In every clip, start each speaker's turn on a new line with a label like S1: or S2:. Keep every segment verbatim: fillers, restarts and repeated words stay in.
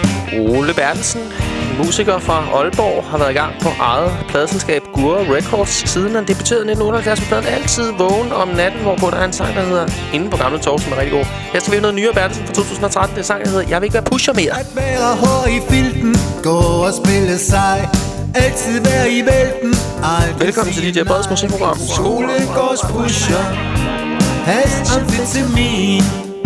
S1: Ole Bertelsen, musiker fra Aalborg, har været i gang på eget pladeselskab Gurra Records, siden han debuterede nitten otteoghalvfjerds på pladen Altid Vågen om natten, hvorpå der er en sang, der hedder Inde på Gamle Torv, som er rigtig god. Her skal vi have noget nyere Bertelsen fra to tusind og tretten. Det er en sang, der hedder Jeg vil ikke være pusher mere.
S2: At være hår i filten, gå og spille sig, altid være i vælten.
S1: Velkommen til D J Breds musikprogram.
S2: Skolegårds pusher, has amfetamin.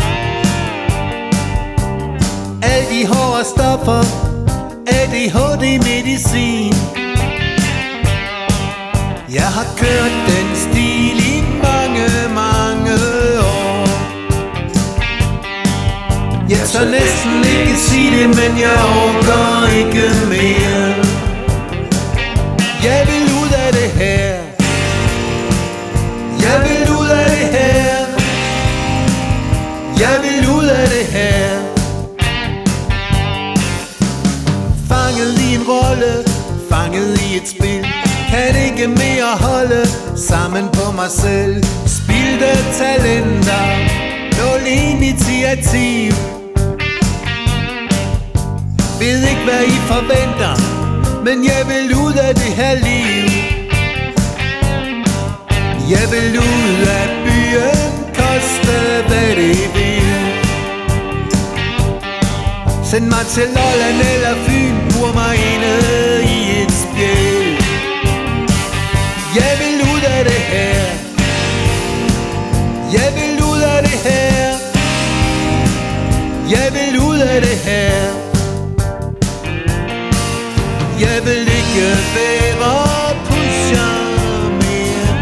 S2: Alle de hårde stoffer, A D H D-medicin. Jeg har kørt den stil i mange, mange år. Jeg tør næsten ikke sige det, men jeg overgår ikke mere. Jeg vil ud af det her. Jeg vil ud af det her. Jeg vil ud af det her. Fanget i en rolle, fanget i et spil, kan ikke mere holde sammen på mig selv. Spildte talenter, nul initiativ. Ved ikke hvad I forventer, men jeg vil ud af det her liv. Jeg vil ud af byen, koste hvad det vil. Send mig til Lolland eller Fyn, bur mig inde i et spjæl. Jeg vil ud af det her. Jeg vil ud af det her. Jeg vil ud af det her. Jeg vil ikke være pusher mere.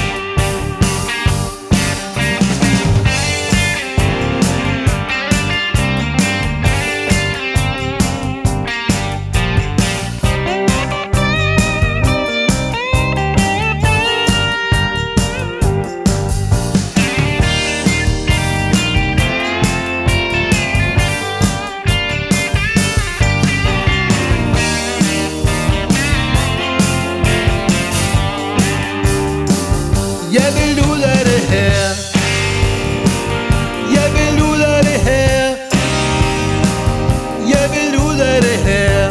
S2: Jeg vil ud af det her. Jeg vil ud af det her. Jeg vil ud af det her.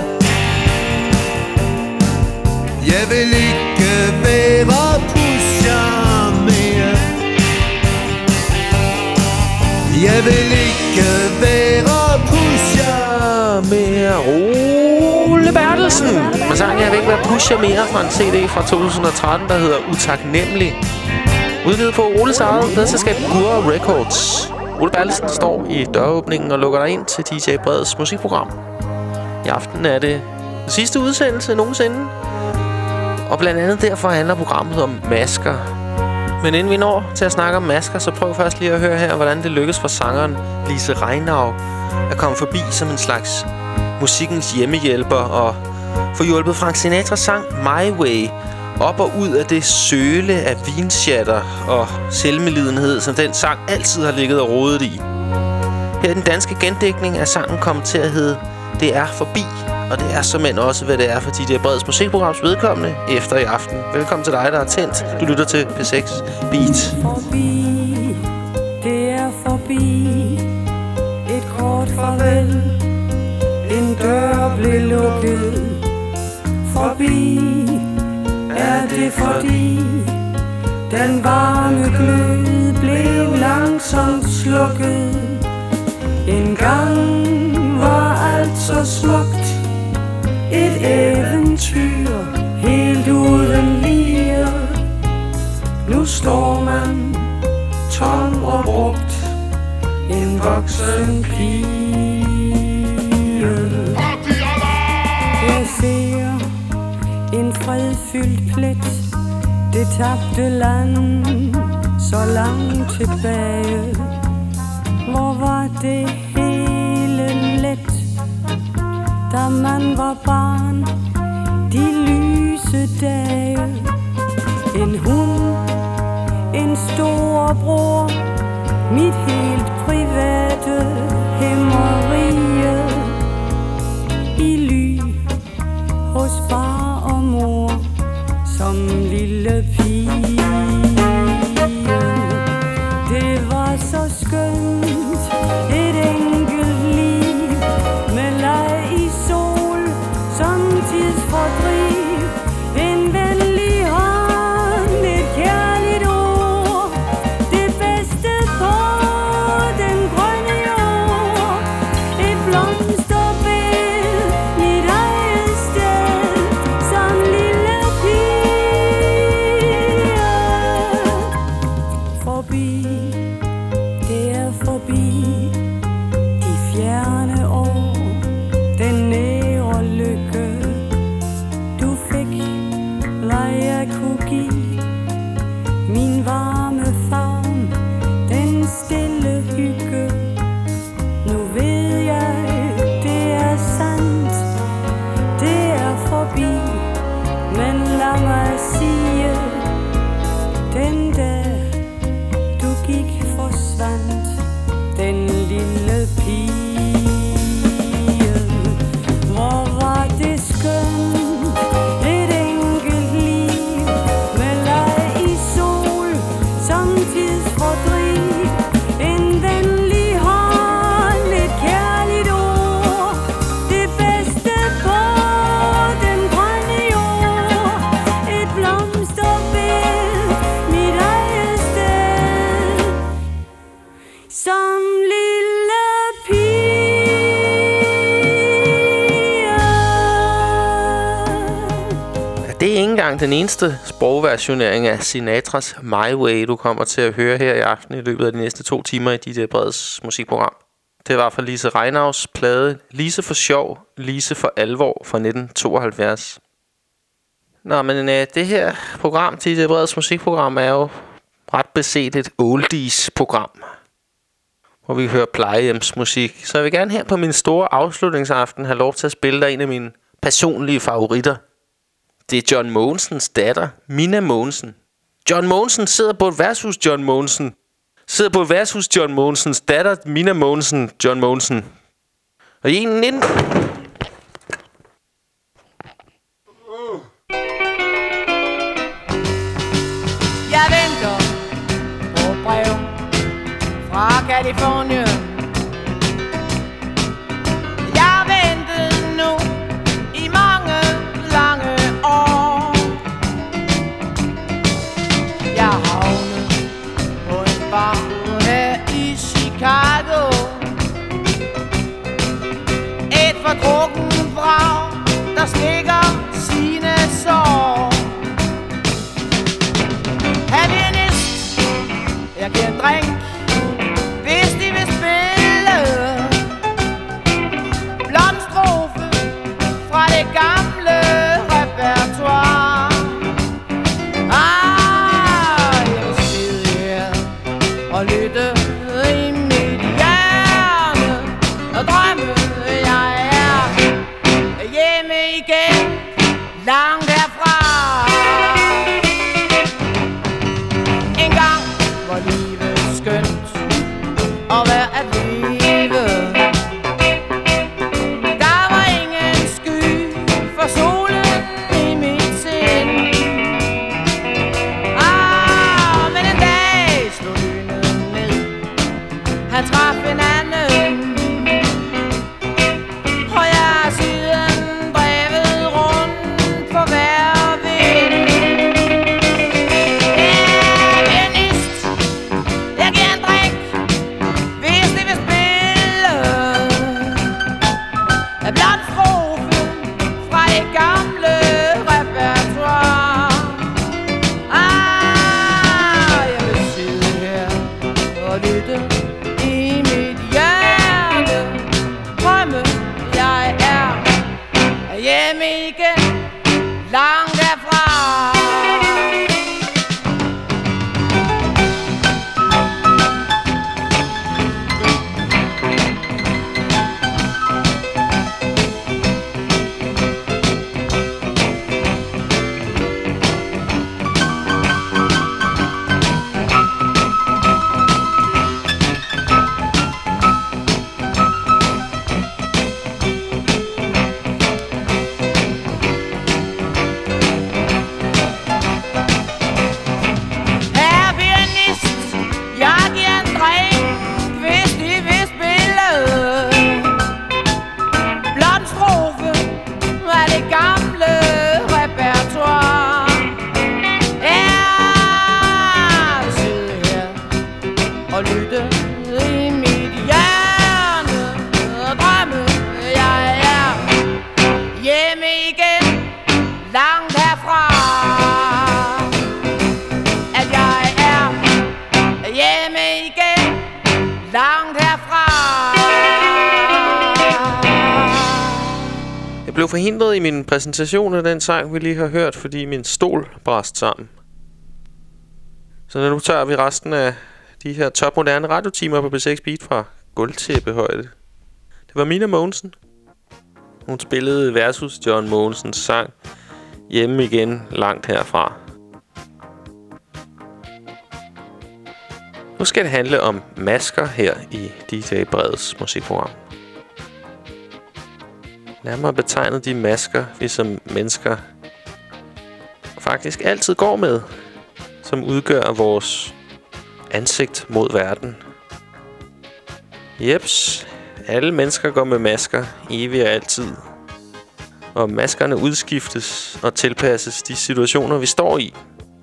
S2: Jeg vil ikke være pusher mere. Jeg vil ikke være pusher
S1: mere. Ole Bertelsen med sangen Jeg vil ikke være pusher mere fra en C D fra to tusind og tretten, der hedder Utaknemmelig. Udgivet på Oles eget pladselskab Gurra Records. Ole Bertelsen står i døråbningen og lukker dig ind til D J Breds musikprogram. I aften er det den sidste udsendelse nogensinde. Og blandt andet derfor handler programmet om masker. Men inden vi når til at snakke om masker, så prøv først lige at høre her, hvordan det lykkes for sangeren Lise Reinau at komme forbi som en slags musikkens hjemmehjælper og få hjulpet Frank Sinatras sang My Way op og ud af det søle af vinsjatter og selvmedlidenhed, som den sang altid har ligget og rodet i. Her er den danske gendækning af sangen kommet til at hedde Det er forbi, og det er såmænd også, hvad det er for D J Breds musikprograms vedkommende efter i aften. Velkommen til dig, der er tændt. Du lytter til P seks Beat.
S3: Forbi, det er forbi, et kort farvel, en dør blev lukket. Forbi, er det fordi den varme glød blev langsomt slukket. En gang var alt så smukt, et eventyr helt uden lige. Nu står man tom og brugt, en voksen pige. Jeg ser en fredfyldt plet, det tabte land så langt tilbage. Hvor var det hele let, da man var barn, de lyse dage. En hund, en storebror, mit helt private himmerie. I ly hos far og mor, som lille pige. Det var så skønt, et enkelt liv med leg
S1: engang den eneste sprogversionering af Sinatras My Way, du kommer til at høre her i aften i løbet af de næste to timer i D J Breds musikprogram. Det var fra Lise Reinau's plade Lise for sjov, Lise for alvor fra nitten tooghalvfjerds. Nå, men øh, det her program, D J Breds musikprogram, er jo ret beset et oldies-program, hvor vi hører plejehjemsmusik. Så jeg vil gerne her på min store afslutningsaften have lov til at spille dig en af mine personlige favoritter. Det er John Mogensens datter, Minna Mogensen. John Mogensen sidder på et værtshus, John Mogensen. Sidder på et værtshus, John Mogensens datter, Minna Mogensen, John Mogensen. Og i nitten...
S4: Jeg venter på brev fra Californien. Jeg har ventet nu i mange lange år. Jeg har havnet på en bar her i Chicago. Et fordrukken vrag, der slikker sine sår. Happiness, jeg giver en drink, hvis de vil spille blomstrofe fra det gamle repertoire. Ah, jeg vil sidde her og lytte i mit hjerne og drømme, jeg er hjemme igen, langt herfra. En gang var livet skønt og værd at leve. Der var ingen sky for solen i mit sind. Ah, men en dag slog lynet ned. Han traf en anden, og jeg har siden drevet rundt på hver vind. Pianist, jeg giver en drink, hvis de vil spille blomstrofe fra det gamle repertoire. Ah, jeg vil sidde her og lytte i mit hjerte, drømme, jeg er hjemme igen, langt herfra. Herre pianist, jeg giver en drink, hvis de vil spille blomstrofe af det gamle repertoire. Jeg vil sidde her og lytte i mit hjerne og drømme, jeg er hjemme igen, langt herfra. At jeg er hjemme igen, langt herfra.
S1: Jeg blev forhindret i min præsentation af den sang, vi lige har hørt, fordi min stol brast sammen. Så nu tager vi resten af de her topmoderne radiotimer på B seks Beat fra gulvtæppehøjde. Det var Minna Mogensen. Hun spillede versus John Mogensens sang Hjemme igen, langt herfra. Nu skal det handle om masker her i D J Breds musikprogram. Nærmere betegnet de masker, vi som mennesker faktisk altid går med, som udgør vores ansigt mod verden. Jeps, alle mennesker går med masker, evigt og altid. Og maskerne udskiftes og tilpasses de situationer, vi står i.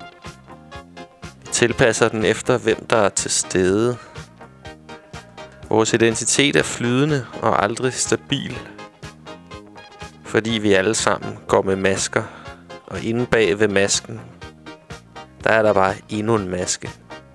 S1: Vi tilpasser den efter, hvem der er til stede. Vores identitet er flydende og aldrig stabil, fordi vi alle sammen går med masker Og inde bag ved masken, der er der bare endnu en maske.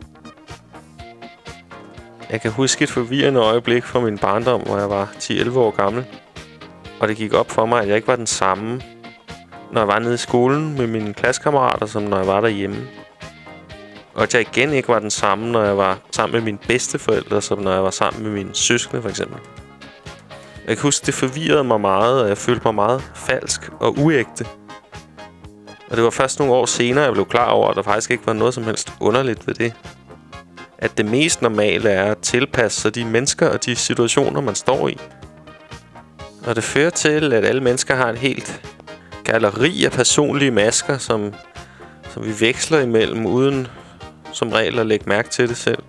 S1: Jeg kan huske et forvirrende øjeblik fra min barndom, hvor jeg var ti elleve år gammel. Og det gik op for mig, at jeg ikke var den samme, når jeg var nede i skolen med mine klassekammerater, som når jeg var derhjemme. Og at jeg igen ikke var den samme, når jeg var sammen med mine bedsteforældre, som når jeg var sammen med mine søskende, for eksempel. Jeg kan huske, det forvirrede mig meget, og jeg følte mig meget falsk og uægte. Og det var først nogle år senere, jeg blev klar over, at der faktisk ikke var noget som helst underligt ved det. At det mest normale er at tilpasse sig de mennesker og de situationer, man står i. Og det fører til, at alle mennesker har et helt galleri af personlige masker, som, som vi veksler imellem, uden som regel at lægge mærke til det selv.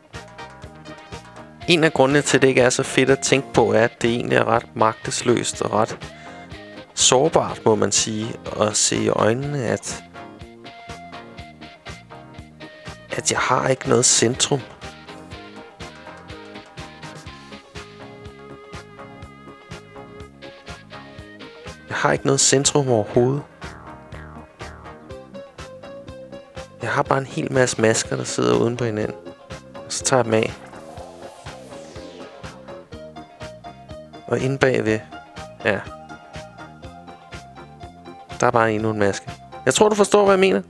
S1: En af grundene til, at det ikke er så fedt at tænke på, er, at det egentlig er ret magtesløst og ret sårbart, må man sige, at se i øjnene, at, at jeg har ikke noget centrum. Jeg har ikke noget centrum overhovedet. Jeg har bare en hel masse masker, der sidder uden på hinanden. Og så tager jeg dem af. Og inde bagved, ja, der er bare endnu en maske. Jeg tror, du forstår, hvad jeg mener.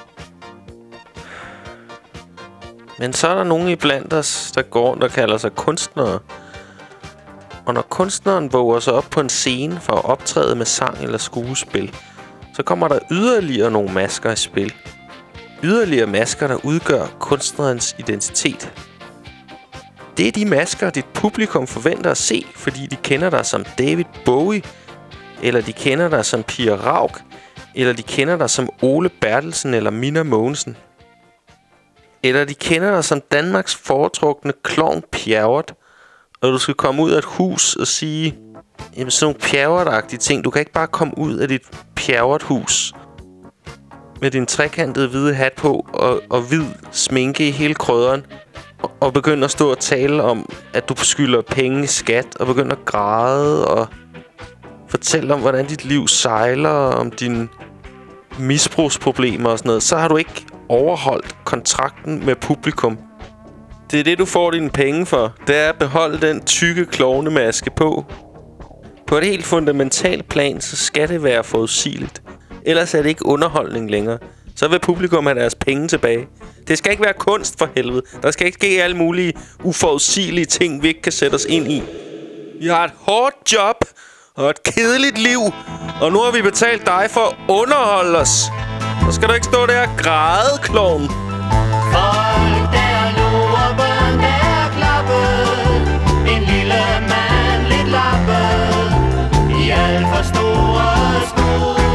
S1: Men så er der nogen iblandt os, der går rundt og kalder sig kunstnere. Og når kunstneren våger sig op på en scene for at optræde med sang eller skuespil, så kommer der yderligere nogle masker i spil. Yderligere masker, der udgør kunstnerens identitet. Det er de masker, dit publikum forventer at se, fordi de kender dig som David Bowie, eller de kender dig som Pia Rauk, eller de kender dig som Ole Bertelsen eller Minna Mogensen. Eller de kender dig som Danmarks foretrukne klovn Pjerrot, og du skal komme ud af et hus og sige, jamen sådan nogle Pjerrot-agtige ting. Du kan ikke bare komme ud af dit Pjerrot-hus med din trekantede hvide hat på og, og hvid sminke i hele krydderen, og, og begynde at stå og tale om, at du skylder penge i skat, og begynde at græde og fortælle om, hvordan dit liv sejler, om dine misbrugsproblemer og sådan noget. Så har du ikke overholdt kontrakten med publikum. Det er det, du får dine penge for. Det er at beholde den tykke klovnemaske på. På et helt fundamentalt plan, så skal det være forudsigeligt. Ellers er det ikke underholdning længere. Så vil publikum have deres penge tilbage. Det skal ikke være kunst for helvede. Der skal ikke ske alle mulige uforudsigelige ting, vi ikke kan sætte os ind i. Vi har et hårdt job og et kedeligt liv, og nu har vi betalt dig for at underholde os. Så skal du ikke stå der og græde, klovn.
S5: Folk der lå og børn der klappede. En lille mand lidt lappet i alt for store sko.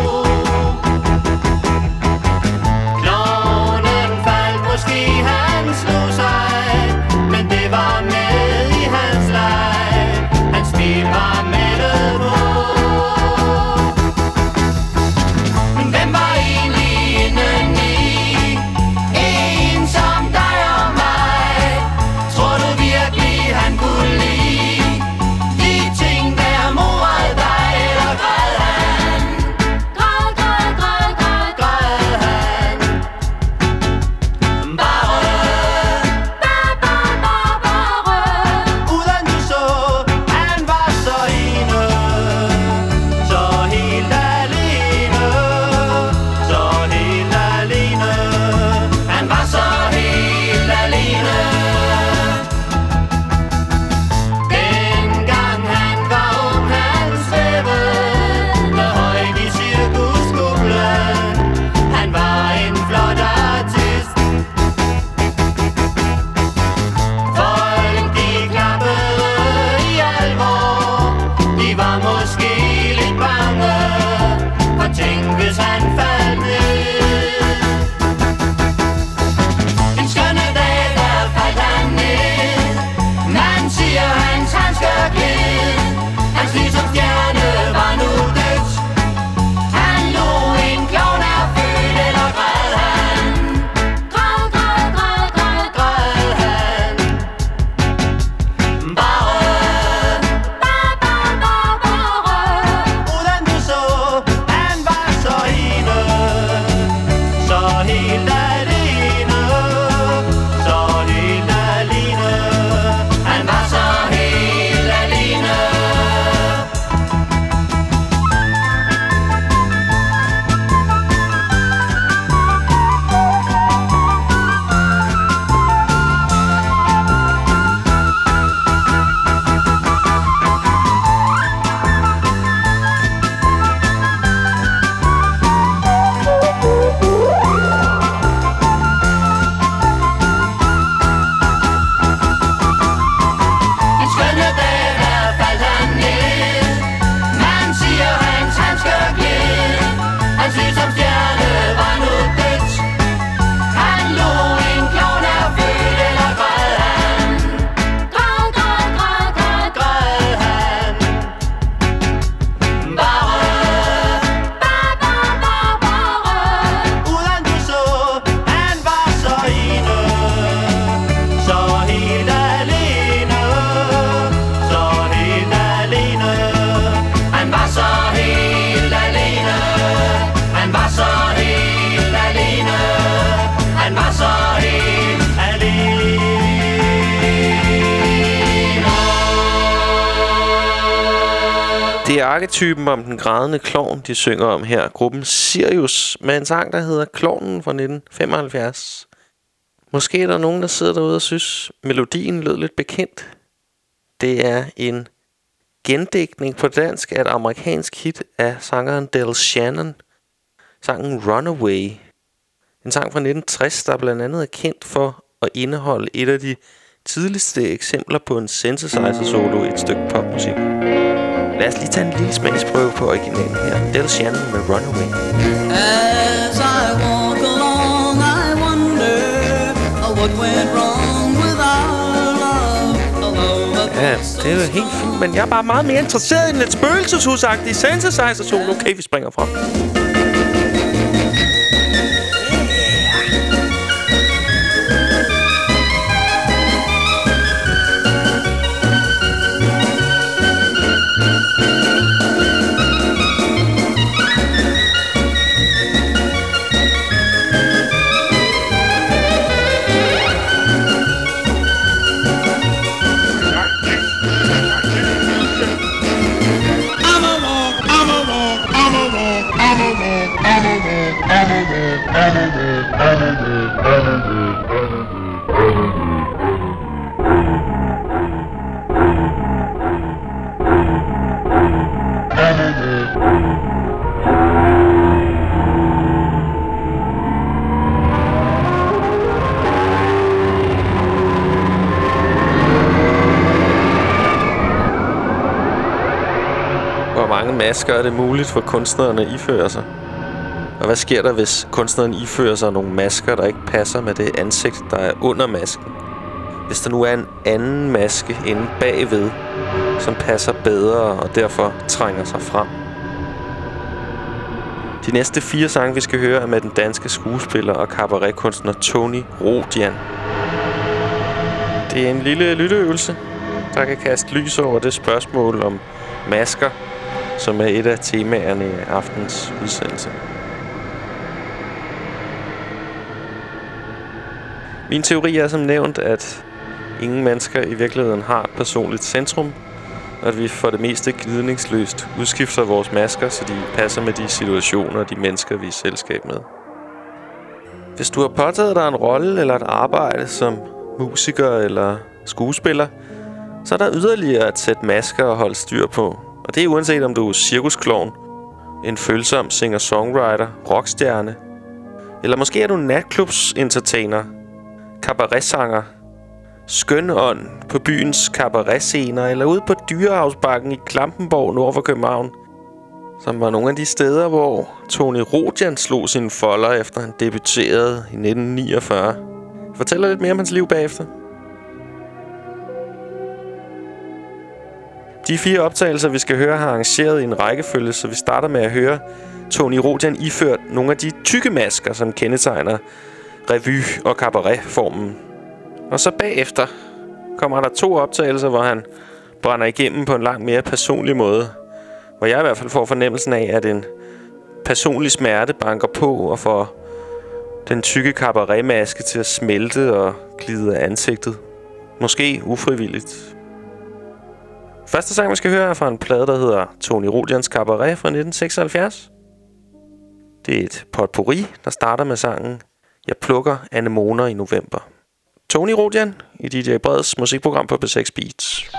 S5: Klovnen faldt, måske han slog sig, men det var med i hans leg. Hans smil var mættet på. Men hvem var egentlig indeni? En som Han var så helt alene. Han var så helt alene. Han var så helt alene.
S1: Det er arketypen om den grædende klovn, de synger om her. Gruppen Sirius med en sang, der hedder Klovnen fra nitten femoghalvfjerds. Måske er der nogen, der sidder derude og synes, melodien lød lidt bekendt. Det er en gendækning på dansk af et amerikansk hit af sangeren Del Shannon. Sangen Runaway. En sang fra nitten tres, der blandt andet er kendt for at indeholde et af de tidligste eksempler på en synthesizer-solo i et stykke popmusik. Lad os lige tage en lille smagsprøve på originalen her. Del Shannon med Runaway.
S6: As I walk along, I wonder what went wrong with our love.
S1: Ja, det er jo helt fint, men jeg er bare meget mere interesseret i en lidt spøgelseshusagtig synthesizer-solo. Okay, vi springer fra. Hvor mange masker er det muligt for kunstnerne at iføre sig? Og hvad sker der, hvis kunstneren ifører sig nogle masker, der ikke passer med det ansigt, der er under masken? Hvis der nu er en anden maske inde bagved, som passer bedre og derfor trænger sig frem. De næste fire sange, vi skal høre, er med den danske skuespiller og cabaretkunstner Tony Rodian. Det er en lille lytteøvelse, der kan kaste lys over det spørgsmål om masker, som er et af temaerne i aftens udsendelse. Min teori er som nævnt, at ingen mennesker i virkeligheden har et personligt centrum, og at vi for det meste glidningsløst udskifter vores masker, så de passer med de situationer og de mennesker, vi er i selskab med. Hvis du har påtaget dig en rolle eller et arbejde som musiker eller skuespiller, så er der yderligere at sætte masker og holde styr på. Og det er uanset om du er cirkusklovn, en følsom singer-songwriter, rockstjerne, eller måske er du natklubs-entertainer, cabaretsanger, skønånd på byens cabaretscener, eller ude på Dyrehavsbakken i Klampenborg nord for København, som var nogle af de steder, hvor Tony Rodian slog sine folder, efter han debuterede i nitten niogfyrre. Fortæller lidt mere om hans liv bagefter. De fire optagelser, vi skal høre, har arrangeret i en rækkefølge, så vi starter med at høre Tony Rodian iført nogle af de tykke masker, som kendetegner revy- og cabaretformen. Og så bagefter kommer der to optagelser, hvor han brænder igennem på en langt mere personlig måde. Hvor jeg i hvert fald får fornemmelsen af, at en personlig smerte banker på og får den tykke cabaretmaske til at smelte og glide af ansigtet. Måske ufrivilligt. Første sang, vi skal høre, er fra en plade, der hedder Tony Rodians Cabaret fra nitten seksoghalvfjerds. Det er et potpourri, der starter med sangen Jeg plukker anemoner i november. Tony Rodian i D J Breds musikprogram på B seks Beats.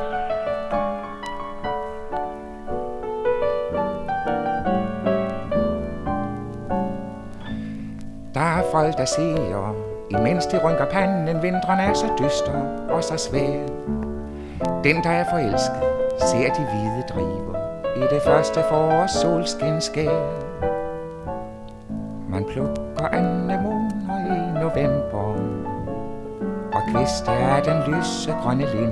S7: Der er folk, der siger, imens de rynker panden, vinteren er så dyster og så svær. Den, der er forelsket, ser de hvide driver i det første forårs solskinskær. Man plukker anemoner i november, og kviste er den lysegrønne lind.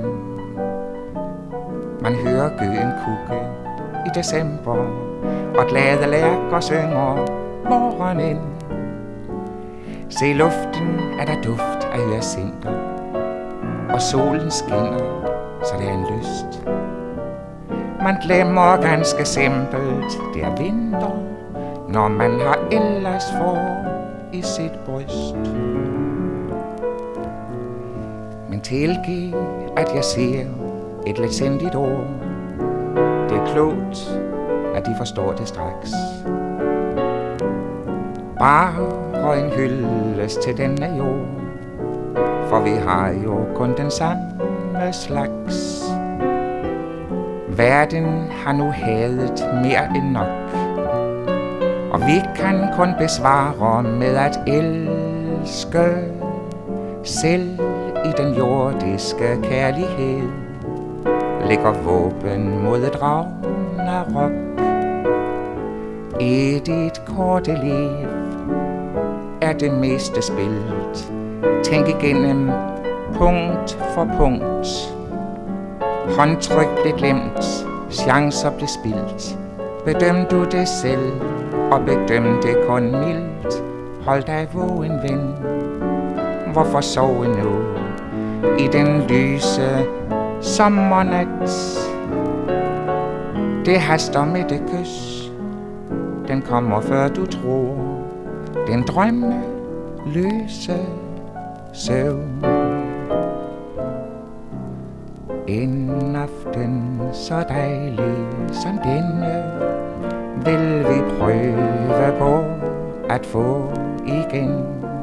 S7: Man hører gøen kukke i december, og glade lærker synger morgenen. Se luften er der duft af hyacinter, og solen skinner, så det er en lyst. man glemmer ganske simpelt, det er vinter, når man har ellers får i sit bryst. Men tilgiv, at jeg siger et letsindigt ord. Det er klogt, at de forstår det straks. Bare en hyldest til denne jord, for vi har jo kun den samme slags. Verden har nu hadet mere end nok, og vi kan kun besvare med at elske. Selv i den jordiske kærlighed ligger våben mod et ragnarok. I dit korte liv er det meste spildt. Tænk igennem punkt for punkt. Håndtryk blev glemt, chancer blev spildt. Bedøm du det selv, og bedøm det kun mildt. Hold dig vågen, ven. Hvorfor sove nu i den lyse sommernat? Det haster med det kys, den kommer før du tror. Den drømme løse søvn. En aften så dejlig som denne vil vi prøve på at få igen.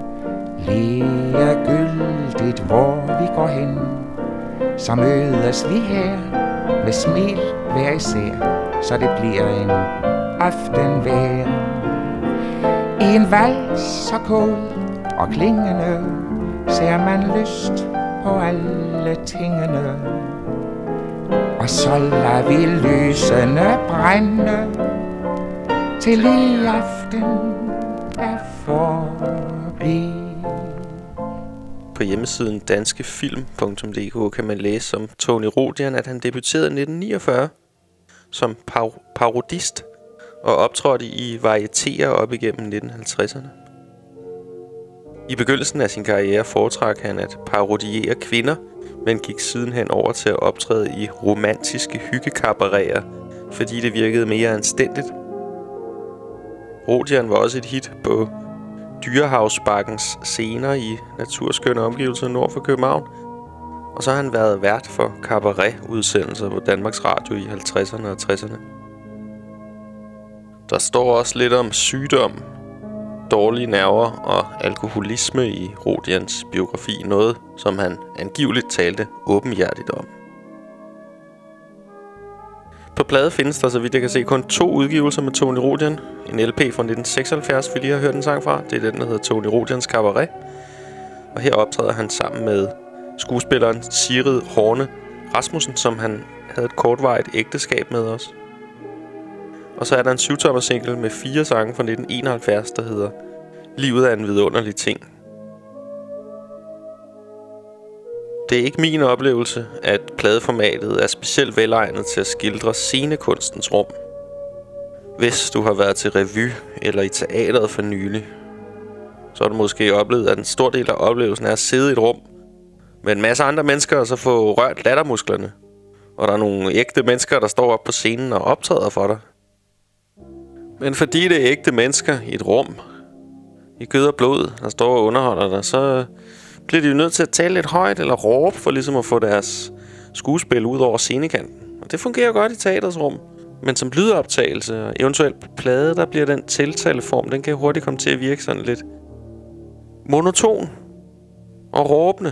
S7: Ligegyldigt hvor vi går hen, så mødes vi her med smil hver især, så det bliver en aften hver. I en vals så kold og klingende ser man lyst på alle tingene. Og så lader vi lysene brænde til i aften er forbi.
S1: På hjemmesiden danskefilm punktum d k kan man læse om Tony Rodian, at han debuterede i nitten niogfyrre som par- parodist og optrådte i varietéer op igennem nitten halvtredserne. I begyndelsen af sin karriere foretrak han at parodiere kvinder, men gik sidenhen over til at optræde i romantiske hyggekabaretter, fordi det virkede mere anstændigt. Rodian var også et hit på Dyrehavsbakkens scener i naturskønne omgivelser nord for København, og så har han været vært for cabaret-udsendelser på Danmarks Radio i halvtredserne og tresserne. Der står også lidt om sygdom, dårlige nerver og alkoholisme i Rodians biografi, noget som han angiveligt talte åbenhjertigt om. På plade findes der, så vidt jeg kan se, kun to udgivelser med Tony Rodian. En L P fra nitten seksoghalvfjerds, vi lige har hørt en sang fra. Det er den, der hedder Tony Rodians Cabaret. Og her optræder han sammen med skuespilleren Sigrid Horne Rasmussen, som han havde et kortvarigt ægteskab med os. Og så er der en syvtommer single med fire sange fra nitten enoghalvfjerds, der hedder Livet er en vidunderlig ting. Det er ikke min oplevelse, at pladeformatet er specielt velegnet til at skildre scenekunstens rum. Hvis du har været til revy eller i teateret for nylig, så har du måske oplevet, at en stor del af oplevelsen er at sidde i et rum med en masse andre mennesker og så få rørt lattermusklerne. Og der er nogle ægte mennesker, der står op på scenen og optræder for dig. Men fordi det er ægte mennesker i et rum, i kød og blod, der står og underholder dig, så bliver de jo nødt til at tale lidt højt eller råbe for ligesom at få deres skuespil ud over scenekanten. Og det fungerer godt i teaterets rum. Men som lydoptagelse og eventuelt plade, der bliver den tiltaleform, den kan hurtigt komme til at virke sådan lidt monoton og råbende.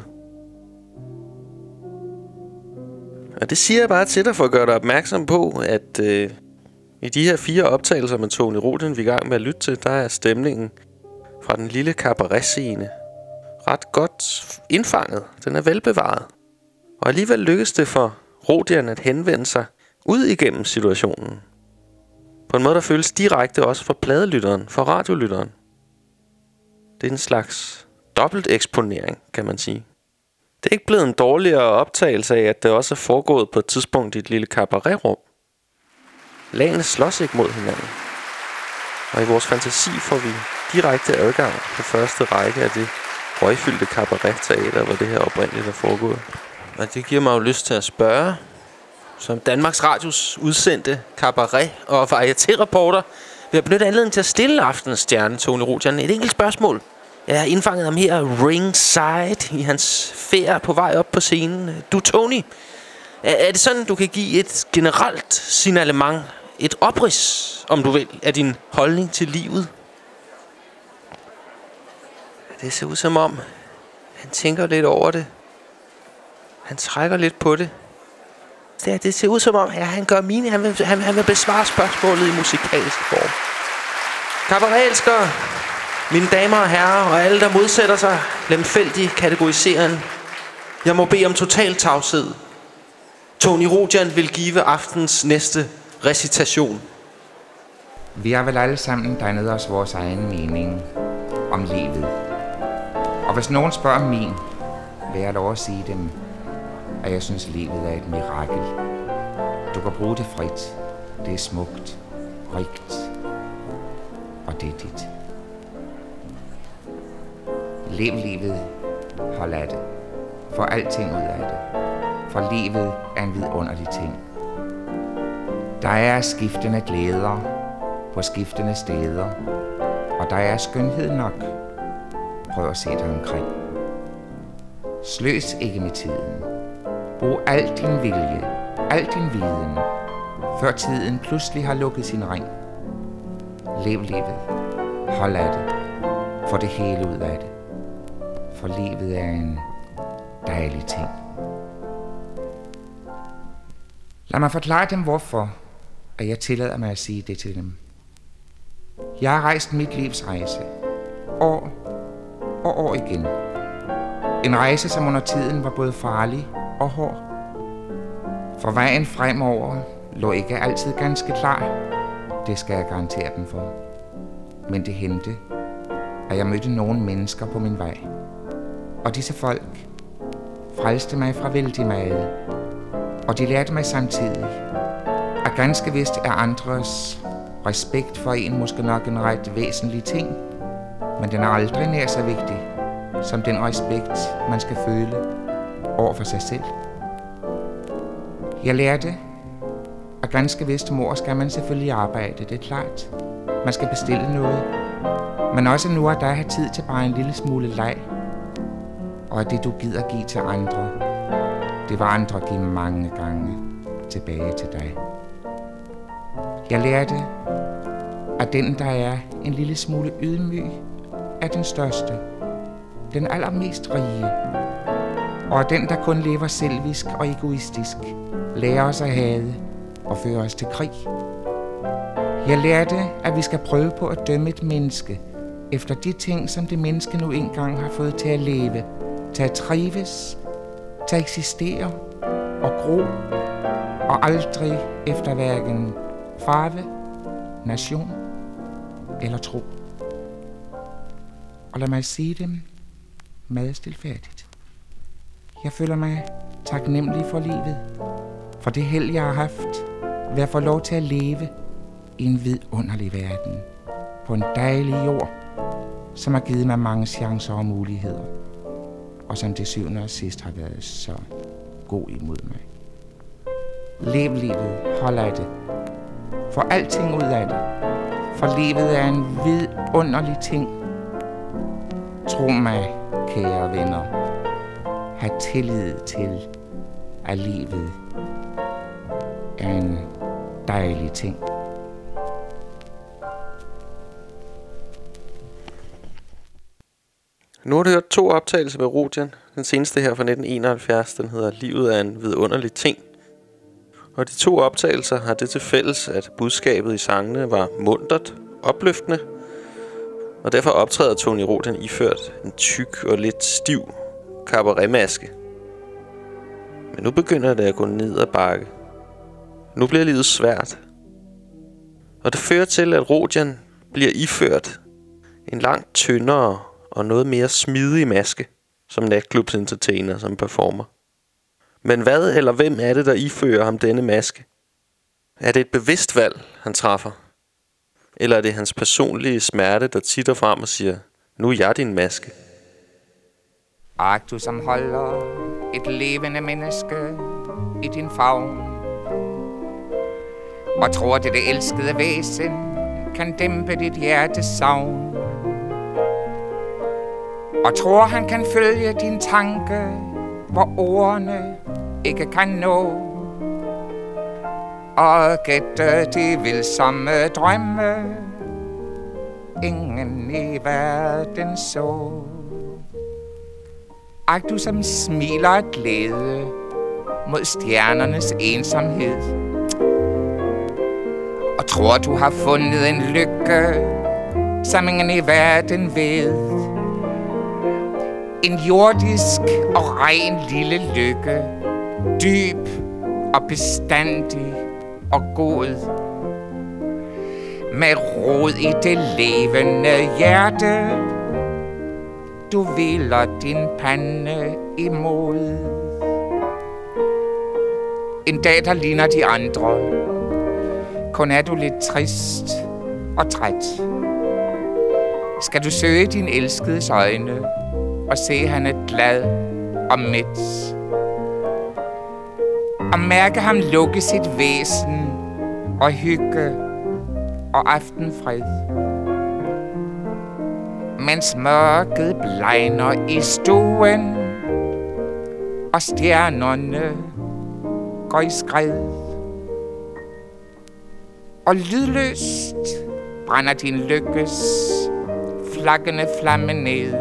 S1: Og det siger jeg bare til dig for at gøre dig opmærksom på, at øh, i de her fire optagelser med Tony Rodian, vi er i gang med at lytte til, der er stemningen fra den lille cabaret-scene ret godt indfanget. Den er velbevaret. Og alligevel lykkes det for Rodian at henvende sig ud igennem situationen. På en måde, der føles direkte også for pladelytteren, for radiolytteren. Det er en slags dobbelt eksponering, kan man sige. Det er ikke blevet en dårligere optagelse af, at det også er foregået på et tidspunkt i et lille cabaretrum. Lagene slås ikke mod hinanden. Og i vores fantasi får vi direkte adgang på første række af det røgfyldte cabaret-teater, hvor det her oprindeligt er foregået. Og det giver mig jo lyst til at spørge som Danmarks Radios udsendte cabaret- og varieté-reporter, vil jeg benytte anledningen til at stille aftenens stjerne, Tony Rodian, et enkelt spørgsmål. Jeg har indfanget ham her ringside i hans færd på vej op på scenen. Du, Tony, er, er det sådan, du kan give et generelt signalement, et oprids, om du vil, af din holdning til livet? Det ser ud som om, han tænker lidt over det. Han trækker lidt på det. Det, det ser ud som om, ja, han gør mine. Han vil, han, han vil besvare spørgsmålet i musikalsk form. Kabaret-elskere, mine damer og herrer, og alle, der modsætter sig lemfældig kategoriseren. Jeg må bede om total tavshed. Tony Rodian vil give aftens næste recitation.
S7: Vi har vel alle sammen dannet os vores egen mening om livet. Og hvis nogen spørger om min, vil jeg lov at sige dem, at jeg synes, livet er et mirakel. Du kan bruge det frit. Det er smukt, rigt, og det er dit. Lev livet, hold af det. Få alting ud af det. For livet er en vidunderlig ting. Der er skiftende glæder på skiftende steder, og der er skønhed nok. Prøv at se dig omkring. Sløs ikke med tiden. Brug al din vilje, al din viden, før tiden pludselig har lukket sin ring. Lev livet. Hold af det. Få det hele ud af det. For livet er en dejlig ting. Lad mig forklare dem, hvorfor at jeg tillader mig at sige det til dem. Jeg har rejst mit livs rejse. År og år igen. En rejse, som under tiden var både farlig og hård. For vejen fremover lå ikke altid ganske klar. Det skal jeg garantere dem for. Men det hændte, at jeg mødte nogle mennesker på min vej. Og disse folk frelste mig fra vældig meget. Og de lærte mig samtidig, at ganske vist er andres respekt for en måske nok en ret væsentlig ting, men den er aldrig nær så vigtig som den respekt, man skal føle over for sig selv. Jeg lærte, at ganske vist mor skal man selvfølgelig arbejde, det er klart. Man skal bestille noget, men også nu at der har tid til bare en lille smule leg, og at det du gider give til andre, det var andre give mange gange tilbage til dig. Jeg lærte, at den, der er en lille smule ydmyg, er den største, den allermest rige, og at den, der kun lever selvisk og egoistisk, lærer os at hade og føre os til krig. Jeg lærte, at vi skal prøve på at dømme et menneske efter de ting, som det menneske nu engang har fået til at leve, til at trives, til at eksistere og gro, og aldrig efter hverken farve, nation eller tro. Og lad mig sige dem meget stilfærdigt. Jeg føler mig taknemmelig for livet, for det held, jeg har haft ved at få lov til at leve i en vidunderlig verden, på en dejlig jord, som har givet mig mange chancer og muligheder, og som til syvende og sidst har været så god imod mig. Lev livet, hold af det. Få alting ud af det, for livet er en vidunderlig ting. Tro mig, kære venner, have tillid til, at livet er en dejlig ting.
S1: Nu har du hørt to optagelser med Rodian. Den seneste her fra nitten enoghalvfjerds, den hedder Livet er en vidunderlig ting. Og de to optagelser har det til fælles, at budskabet i sangene var muntert, opløftende, og derfor optræder Tony Rodian iført en tyk og lidt stiv cabaretmaske. Men nu begynder det at gå ned ad bakke. Nu bliver livet svært. Og det fører til, at Rodian bliver iført en langt tyndere og noget mere smidig maske som natklubsentertainer, som performer. Men hvad eller hvem er det, der ifører ham denne maske? Er det et bevidst valg, han træffer? Eller er det hans personlige smerte, der titter frem og siger, nu er jeg din maske?
S7: Ak, du som holder et levende menneske i din favn, og tror, det det elskede væsen kan dæmpe dit hjertes savn. Og tror, han kan følge din tanke, hvor ordene ikke kan nå. Og gætte de vilsomme drømme, ingen i verden så. Ej, du som smiler af glæde mod stjernernes ensomhed, og tror, du har fundet en lykke, som ingen i verden ved. En jordisk og ren lille lykke, dyb og bestandig og god, med rod i det levende hjerte, du hviler din pande imod. En dag, der ligner de andre, kun er du lidt trist og træt. Skal du søge din elskedes øjne og se, han er glad og mæt, og mærke ham lukke sit væsen og hygge og aftenfred, mens mørket blegner i stuen og stjernerne går i skred. Og lydløst brænder din lykkes flakkende flamme ned,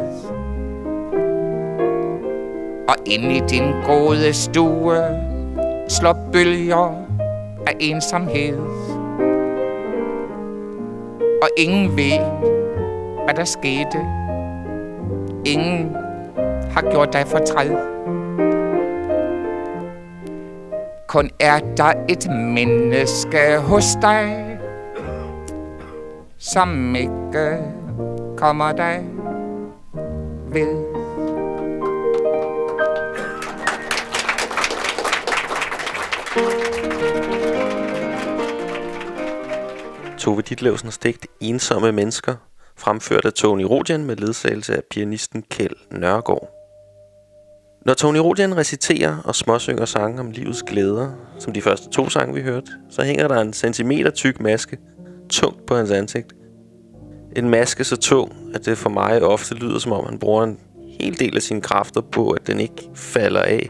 S7: og inde i din gode stue slår bølger af ensomhed. Og ingen ved, hvad der skete. Ingen har gjort dig fortræd. Kun er der et menneske hos dig, som ikke kommer dig ved.
S1: Tove Ditlevsens digt Ensomme Mennesker, fremført af Tony Rodian med ledsagelse af pianisten Kjeld Nørgaard. Når Tony Rodian reciterer og småsynger sange om livets glæder, som de første to sange vi hørte, så hænger der en centimeter tyk maske tungt på hans ansigt. En maske så tung, at det for mig ofte lyder, som om han bruger en hel del af sine kræfter på, at den ikke falder af.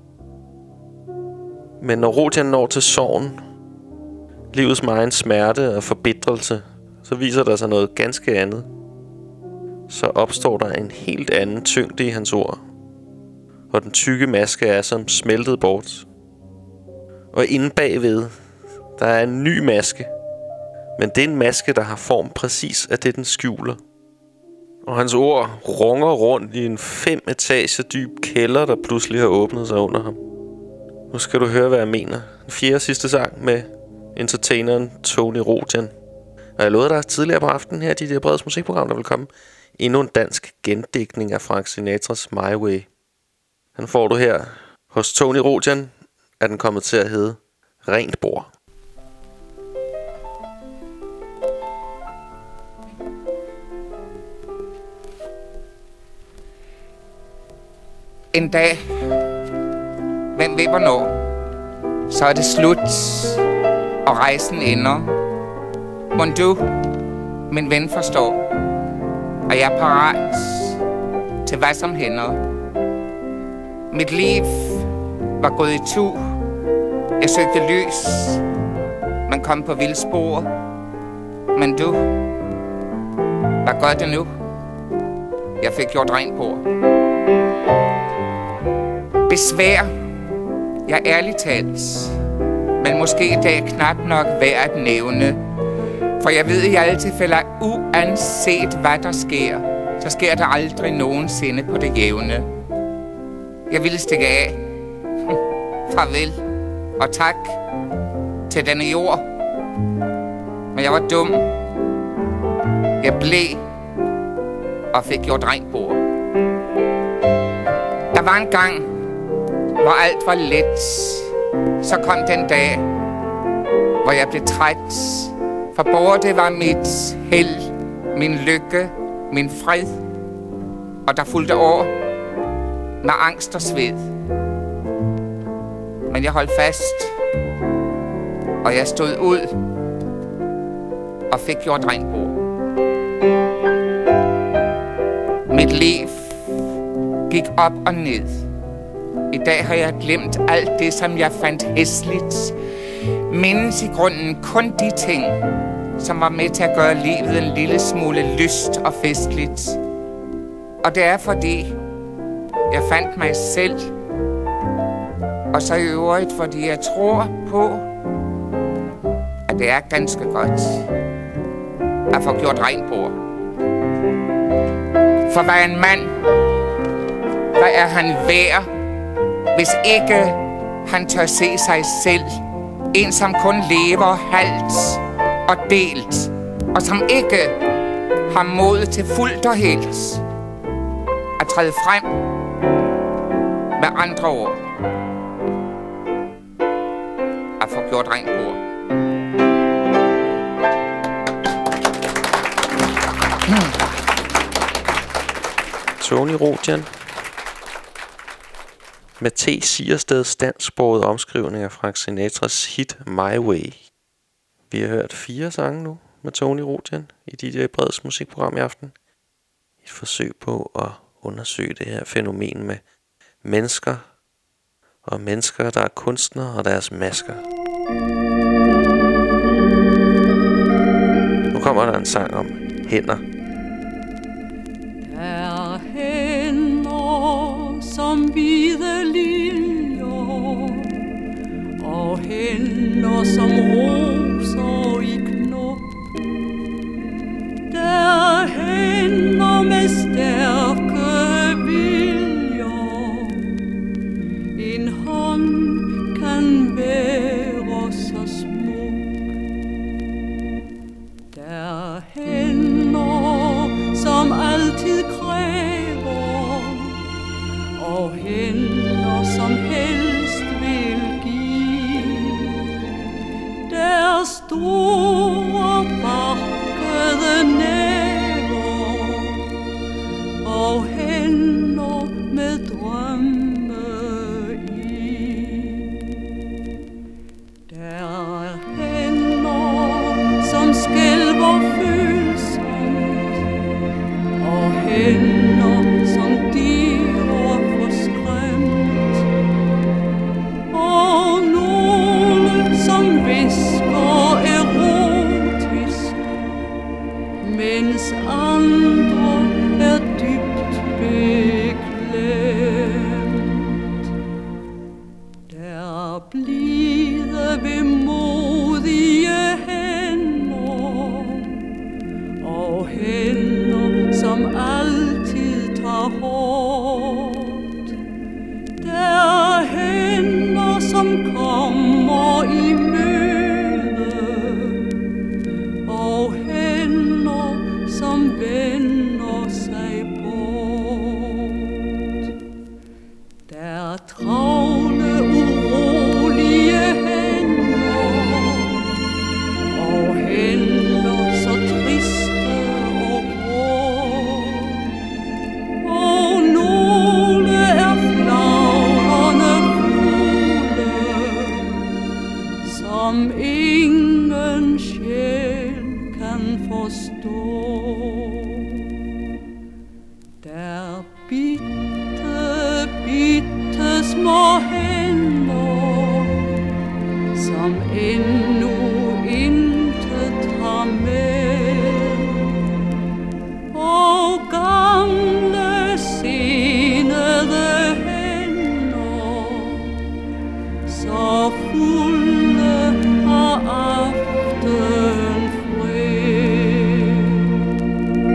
S1: Men når Rodian når til sorgen, livets megen smerte og forbitrelse, så viser der sig noget ganske andet. Så opstår der en helt anden tyngde i hans ord, og den tykke maske er som smeltet bort. Og inde bagved, der er en ny maske, men det er en maske, der har form præcis af det, den skjuler. Og hans ord runger rundt i en fem etager dyb kælder, der pludselig har åbnet sig under ham. Nu skal du høre, hvad jeg mener. Den fjerde sidste sang med entertaineren Tony Rodian. Og jeg lovede dig tidligere på aftenen her, i det Breds musikprogram, der vil komme endnu en dansk gendigtning af Frank Sinatras My Way. Den får du her. Hos Tony Rodian er den kommet til at hedde Rent Bord.
S7: En dag, hvem ved hvornår, så er det slut, og rejsen ender. Mon du, min ven, forstår, at jeg er parat til hvad som hænder. Mit liv var gået i tu. Jeg søgte lys, men kom på vildspor. Men du, hvad gør det nu? Jeg fik gjort rent bord. Besvær, jeg er ærligt talt, men måske i dag knap nok værd at nævne. For jeg ved i alle tilfælde, at uanset hvad der sker, så sker der aldrig nogensinde på det jævne. Jeg ville stikke af. Farvel og tak til denne jord. Men jeg var dum. Jeg blev og fik gjort rent bord. Der var en gang, hvor alt var let. Så kom den dag, hvor jeg blev træt. For bordet var mit held, min lykke, min fred. Og der fulgte år med angst og sved. Men jeg holdt fast. Og jeg stod ud og fik gjort rent bord. Mit liv gik op og ned. I dag har jeg glemt alt det, som jeg fandt hæsligt. Mindes i grunden kun de ting, som var med til at gøre livet en lille smule lyst og festligt. Og det er fordi, jeg fandt mig selv. Og så i øvrigt, fordi jeg tror på, at det er ganske godt at få gjort rent bord. For hvad er en mand? Hvad er han værd, hvis ikke han tør se sig selv? En, som kun lever halvt og delt, og som ikke har mod til fuldt og helt at træde frem. Med andre ord, at få gjort rent bord.
S1: Tony Rodian med T. Siersteds dansksprogede omskrivning af Frank Sinatras hit My Way. Vi har hørt fire sange nu med Tony Rodian i D J Breds musikprogram i aften. Et forsøg på at undersøge det her fænomen med mennesker og mennesker, der er kunstnere og deres masker. Nu kommer der en sang om hænder.
S3: Der hænder som hvide liljer, og hænder som roser i knop. Der hænder med stærke viljer, en hånd kan være så smuk. Der hænder som altid kræver, og hænder som helst vil give. Der store bakkede næver, og hænder med drømme i. Der er hænder som skælver følsomt, og hænder som dyr forskræmt, og nogle som hvisker erotisk, mens andre er dybt beklemt. Der blide vemodige hænder, og hænder som altid tager hårdt. Der er hænder som kommer i møde, og hænder som vender sig bort. Der er travle, urolige hænder, og hænder så triste og grå. Og nogle er flagrende fugle, som ingen sjæl kan forstå. Der bitte, bitte små hænder, som endnu intet har med, og gamle senede hænder, så fulde af aftenfred.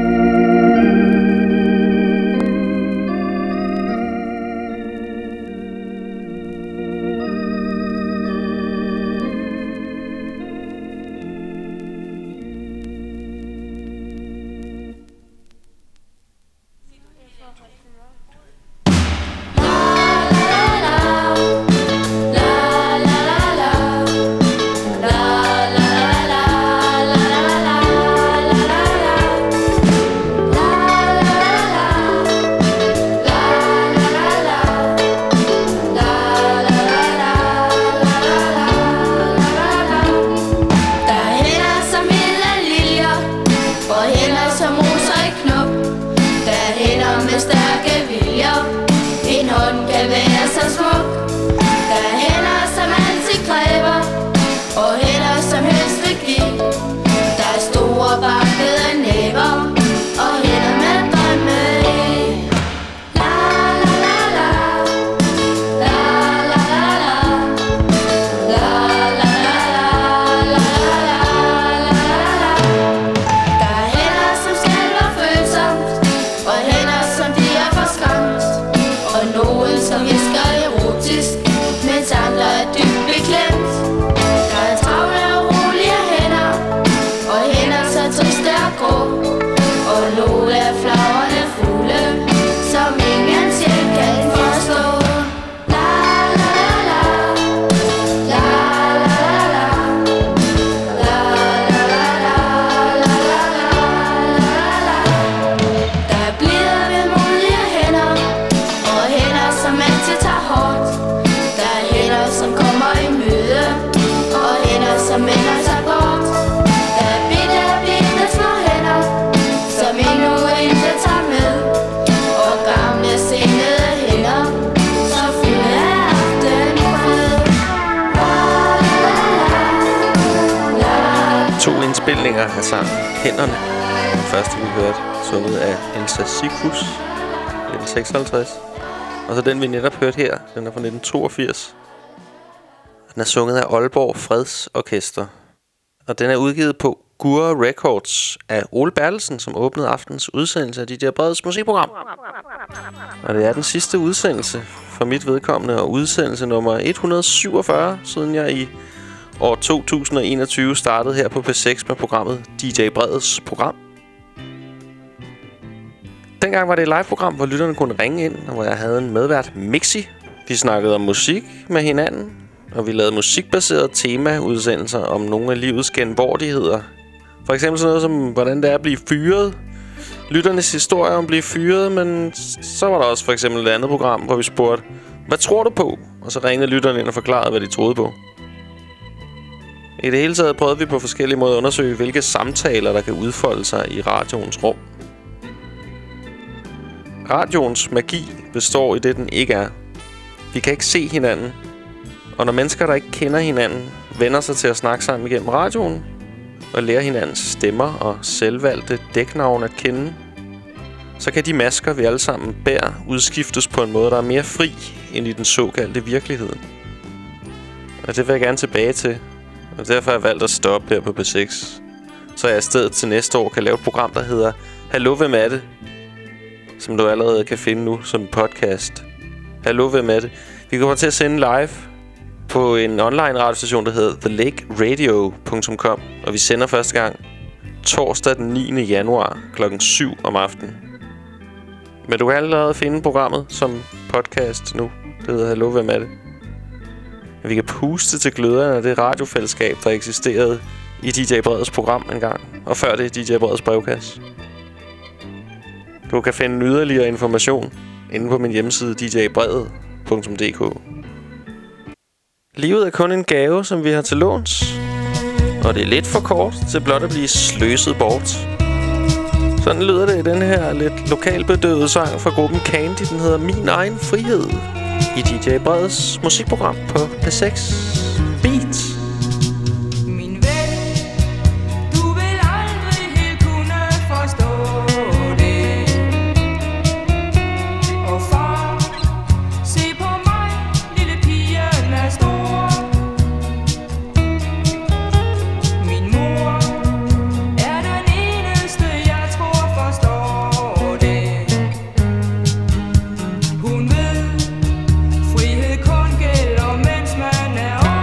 S1: indspilninger af sangen Hænderne. Den første, vi hørte, sunget af Elsa Sigfus, nitten seksoghalvtreds. Og så den, vi netop hørte her, den er fra nitten toogfirs. Den er sunget af Aalborg Fredsorkester. Og den er udgivet på Gurra Records af Ole Bertelsen, som åbnede aftens udsendelse af D J Breds musikprogram. Og det er den sidste udsendelse for mit vedkommende, og udsendelse nummer et hundrede syvogfyrre, siden jeg i år to tusind og enogtyve startede her på P seks med programmet D J Breds program. Dengang var det et live-program, hvor lytterne kunne ringe ind, og hvor jeg havde en medvært, Mixi. Vi snakkede om musik med hinanden, og vi lavede musikbaserede tema-udsendelser om nogle af livets genvordigheder. For eksempel sådan noget som, hvordan det er at blive fyret. Lytternes historie om at blive fyret, men så var der også for eksempel et andet program, hvor vi spurgte, hvad tror du på? Og så ringede lytterne ind og forklarede, hvad de troede på. I det hele taget prøvede vi på forskellige måder at undersøge, hvilke samtaler, der kan udfolde sig i radioens rum. Radioens magi består i det, den ikke er. Vi kan ikke se hinanden. Og når mennesker, der ikke kender hinanden, vender sig til at snakke sammen igennem radioen, og lærer hinandens stemmer og selvvalgte dæknavn at kende, så kan de masker, vi alle sammen bærer, udskiftes på en måde, der er mere fri end i den såkaldte virkelighed. Og det vil jeg gerne tilbage til, og derfor har jeg valgt at stoppe her på P seks. Så jeg i stedet til næste år kan lave et program, der hedder Hallo, hvem er det? Som du allerede kan finde nu som podcast. Hallo, hvem er det? Vi kommer til at sende live på en online radiostation, der hedder the lake radio punktum com. Og vi sender første gang torsdag den niende januar klokken syv om aftenen. Men du kan allerede finde programmet som podcast nu. Det hedder Hallo, hvem er det? Vi kan puste til gløderne af det radiofællesskab, der eksisterede i D J Breds program engang. Og før det D J Breds brevkasse. Du kan finde yderligere information inde på min hjemmeside d j brevet punktum d k. Livet er kun en gave, som vi har til låns. Og det er lidt for kort til blot at blive sløset bort. Sådan lyder det i den her lidt lokalbedøvede sang fra gruppen Candy. Den hedder Min Egen Frihed i D J Breds musikprogram på P seks Beat.
S8: Kun gælder, mens man er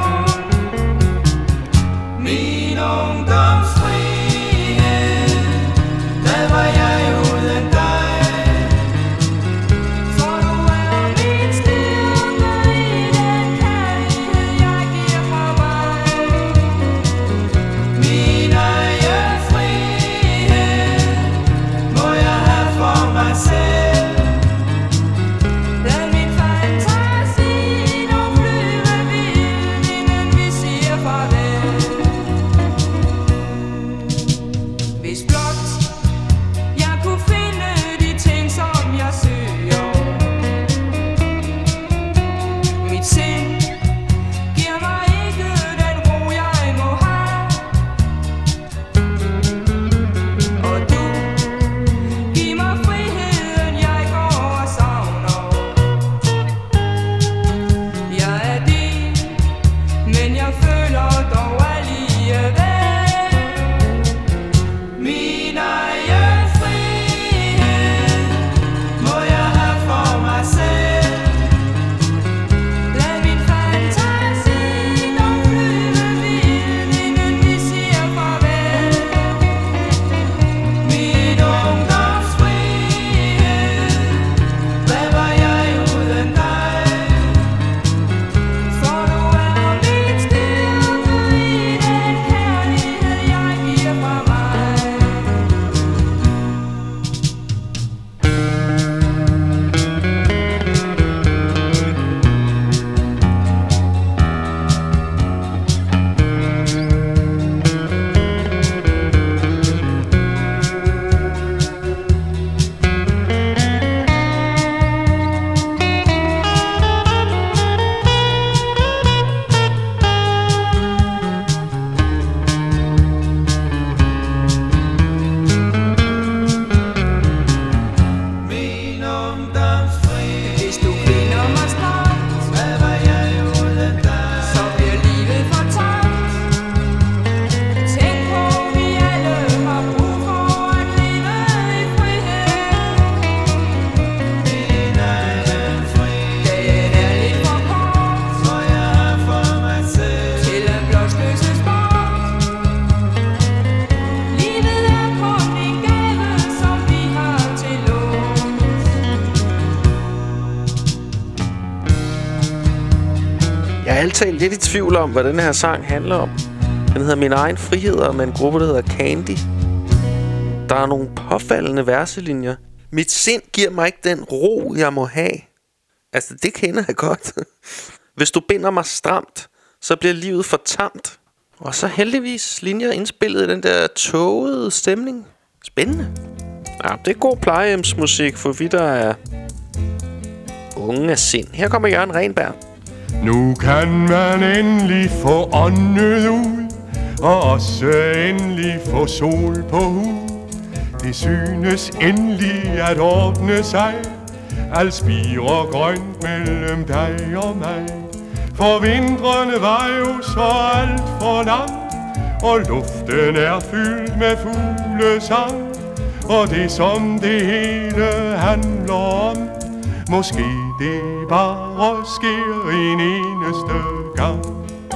S1: ærligt talt lidt i tvivl om, hvad den her sang handler om. Den hedder Min egen frihed, og med en gruppe, der hedder Candy. Der er nogle påfaldende verselinjer. Mit sind giver mig ikke den ro, jeg må have. Altså, det kender jeg godt. Hvis du binder mig stramt, så bliver livet for tamt. Og så heldigvis linjer indspillet i den der tågede stemning. Spændende. Ja, det er god plejehjemsmusik for vi, der er unge af sind. Her kommer Jørgen Renberg.
S8: Nu kan man endelig få åndet ud, og også endelig få sol på hud. Det synes endelig at ordne sig. Alt spirer grønt mellem dig og mig. For vintrene var jo så alt for lang, og luften er fyldt med fuglesang. Og det som det hele handler om, måske det bare sker en eneste gang.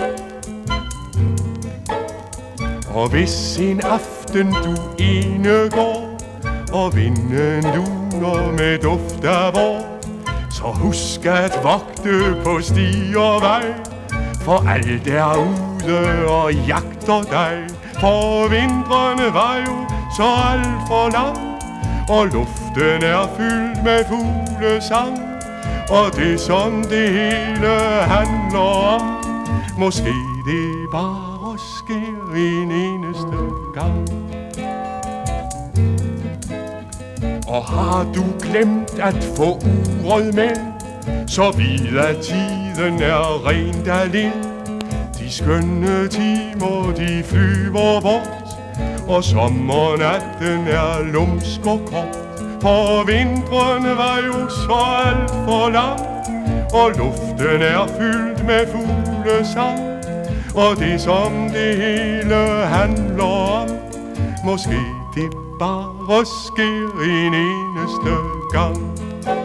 S8: Og hvis en aften du ene går, og vinden luner med duft af vår, så husk at vogte på sti og vej, for alt er ude og jagter dig. For vintrene var jo så alt for lang, og luften er fyldt med fuglesang. Og det som det hele handler om, måske det bare sker en eneste gang. Og har du glemt at få uret med, så vid at tiden er rent af lind. De skønne timer de flyver bort, og sommernatten er lumsk og kort. For vintrene var jo så alt for lang, og luften er fyldt med fuglesang. Og det som det hele handler om, måske det bare sker en eneste gang.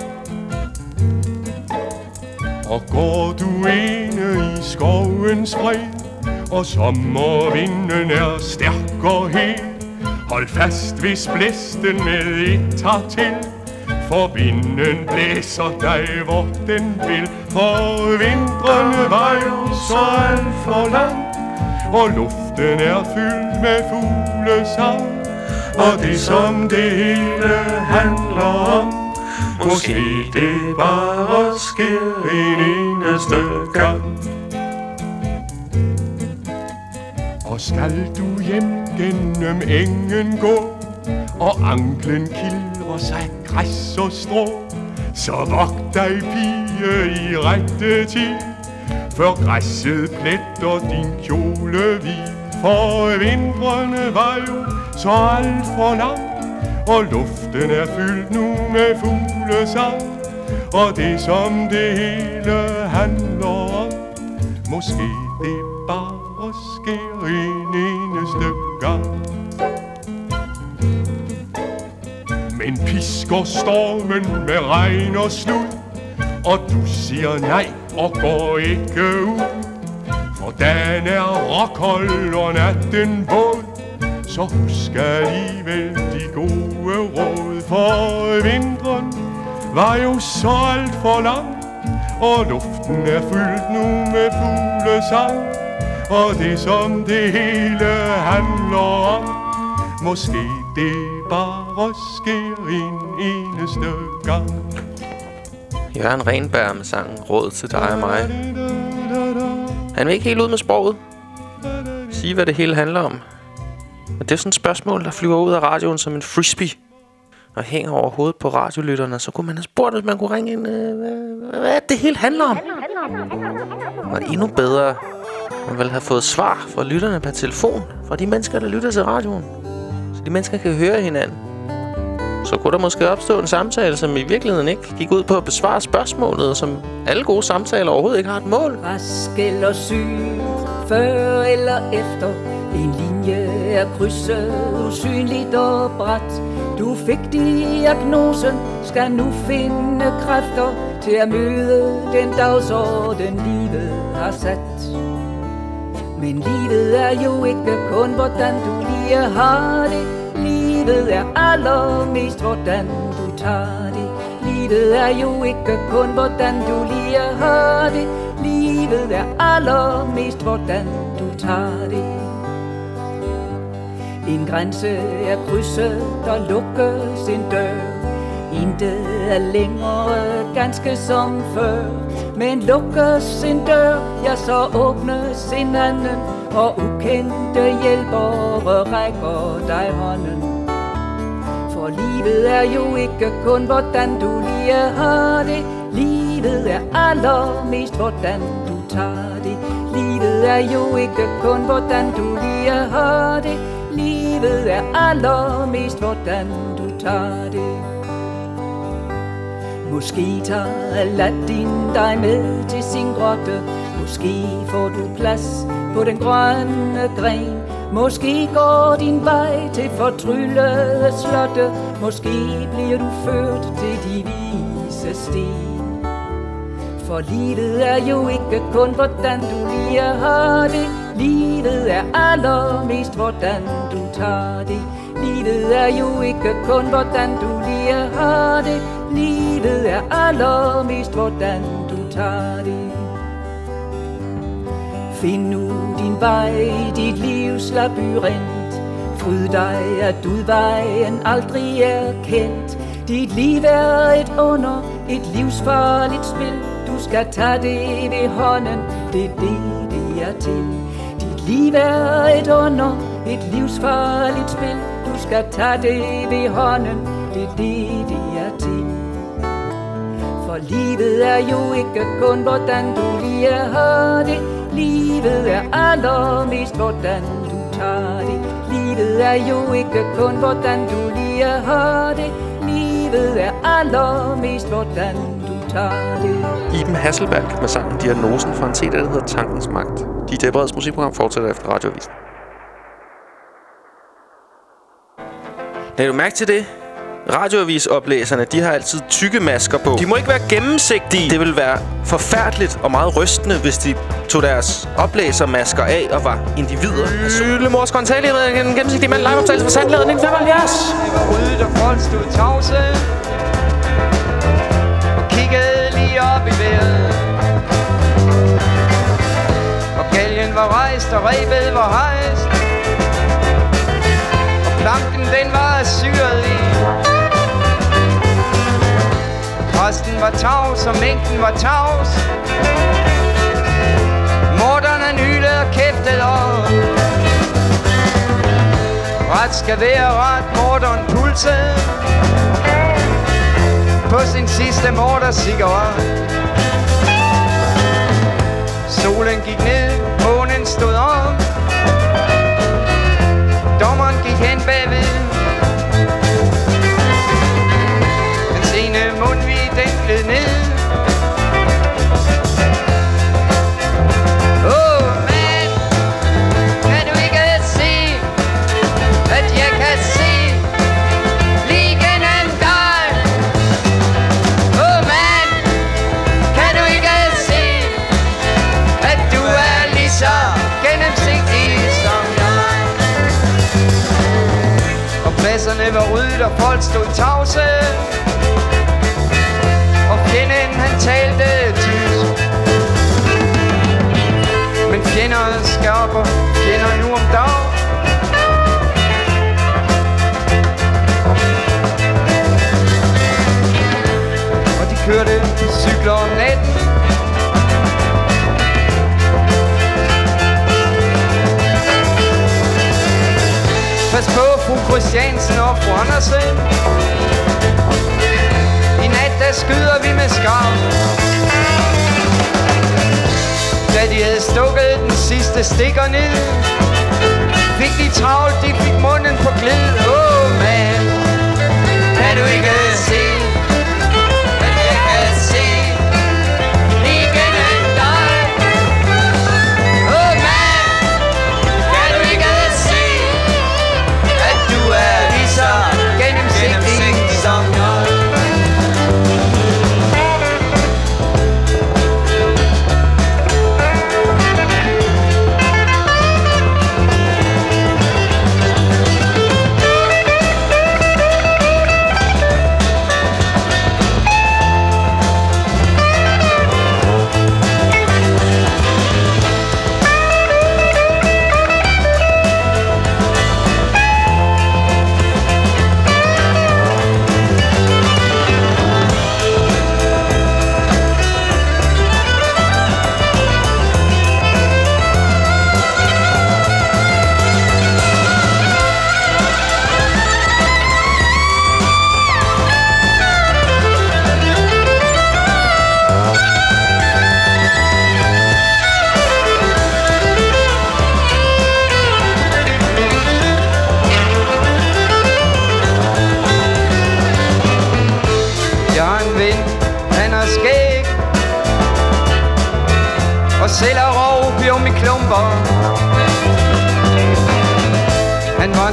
S8: Og går du ene i skovens fred, og sommervinden er stærk og hel, hold fast hvis blæsten med et tager til, for vinden blæser dig hvor den vil. For vintrene var jo så alt for lang, og luften er fyldt med fuglesang. Og det som det hele handler om, måske det bare sker en eneste gang. Og skal du hjem gennem engen gå, og anklen kildrer sig græs og strå, så vogt dig pige i rette tid, før græsset pletter din kjole hvid. For vintrene var jo så alt for lang, og luften er fyldt nu med fuglesang. Og det som det hele handler om, måske det bare sker en eneste gang. Men pisker stormen med regn og slud, og du siger nej og går ikke ud. For dagen er rockhold og natten våd, så husk alligevel de gode råd. For vinteren var jo så alt for lang, og luften er fyldt nu med fuglesang. Og det som det hele handler om, måske det bare sker en eneste gang.
S1: Jørgen Renberg med sangen Råd til dig og mig. Han vil ikke helt ud med sproget. Sige, hvad det hele handler om. Men det er sådan et spørgsmål, der flyver ud af radioen som en frisbee og hænger over hovedet på radiolytterne. Så kunne man have spurgt, hvis man kunne ringe ind, øh, hvad, hvad det hele handler om. Og endnu bedre, man ville have fået svar fra lytterne per telefon, fra de mennesker, der lytter til radioen. Så de mennesker kan høre hinanden. Så kunne der måske opstå en samtale, som i virkeligheden ikke gik ud på at besvare spørgsmålet, og som alle gode samtaler overhovedet ikke har et mål.
S9: Rask eller syg, før eller efter, en linje er krydset, usynligt og bræt. Du fik diagnosen, skal nu finde kræfter til at møde den dagsorden, livet har sat. Men livet er jo ikke kun, hvordan du lige har det. Livet er allermest, hvordan du tager det. Livet er jo ikke kun, hvordan du lige har det. Livet er allermest, hvordan du tager det. En grænse er krydset, der lukkes en dør. Intet er længere ganske som før. Men lukkes en dør, ja, så åbnes en anden, og ukendte hjælpere rækker dig hånden. For livet er jo ikke kun, hvordan du lige har det. Livet er allermest, hvordan du tager det. Livet er jo ikke kun, hvordan du lige har det. Livet er allermest, hvordan du tager det. Måske tager Aladdin dig med til sin grotte. Måske får du plads på den grønne gren. Måske går din vej til fortryllede slotte. Måske bliver du ført til de vise sten. For livet er jo ikke kun, hvordan du lige har det. Livet er allermest, hvordan du tager det. Livet er jo ikke kun, hvordan du lige har det. Livet er allermest, hvordan du tager det. Find nu din vej i dit livs labyrint. Fryd dig, at udvejen aldrig er kendt. Dit liv er et under, et livsfarligt spil. Du skal tage det ved hånden, det er det, det er til. Dit liv er et under, et livsfarligt spil. Du skal tage det ved hånden, det er det, det er til. For livet er jo ikke kun, hvordan du lige har det. Livet er allermest, hvordan du tager det. Livet er jo ikke kun, hvordan du lige har det. Livet er allermest, hvordan du tager det.
S1: Iben Hasselberg med sangen Diagnosen fra en C D, der hedder Tankens Magt. D J Breds musikprogram fortsætter efter Radioavisen. Lad du mærke til det? Radioavisoplæserne, de har altid tykke masker på. De må ikke være gennemsigtige. Det ville være forfærdeligt og meget rystende, hvis de tog deres oplæsermasker af og var individer. Syllemors Kontali med en gennemsigtig mand liveoptagelse fra Sandladen nitten femoghalvfjerds.
S10: Det var ryddet, og folk stod tavse og kiggede lige op i vejret. Og galgen var rejst, og rebet var hejst, og planken den var syret i. Præsten var tavs, og mængden var tavs. Morderne nylede og kæftede op. Ret skal være ret, morderen pulsede på sin sidste mordercigaret. Solen gik ned, månen stod op. Dommeren gik hen bagved. Hans ene mundvig, den gled ned. Åh, oh, mand, kan du ikke se, at jeg kan se lige gennem dig? Åh, oh, mand, kan du ikke se, at du er lige så gennemsigtig som jeg? Og pladserne var ryddet, og folk stod tavse, og fjenden han talte tysk. Men fjender skærper fjender nu om dag. Og de kørte cykler om natten. Pas på, fru Christiansen og fru Andersen. I nat, der skyder vi med skarp. Da de havde stukket den sidste stikker ned, fik de travlt, de fik munden på glid. Åh, oh, man, kan du ikke se, at jeg kan se lige gennem dig? Åh, oh, man, kan du ikke se, at du er lige så gennemsigtig som jeg?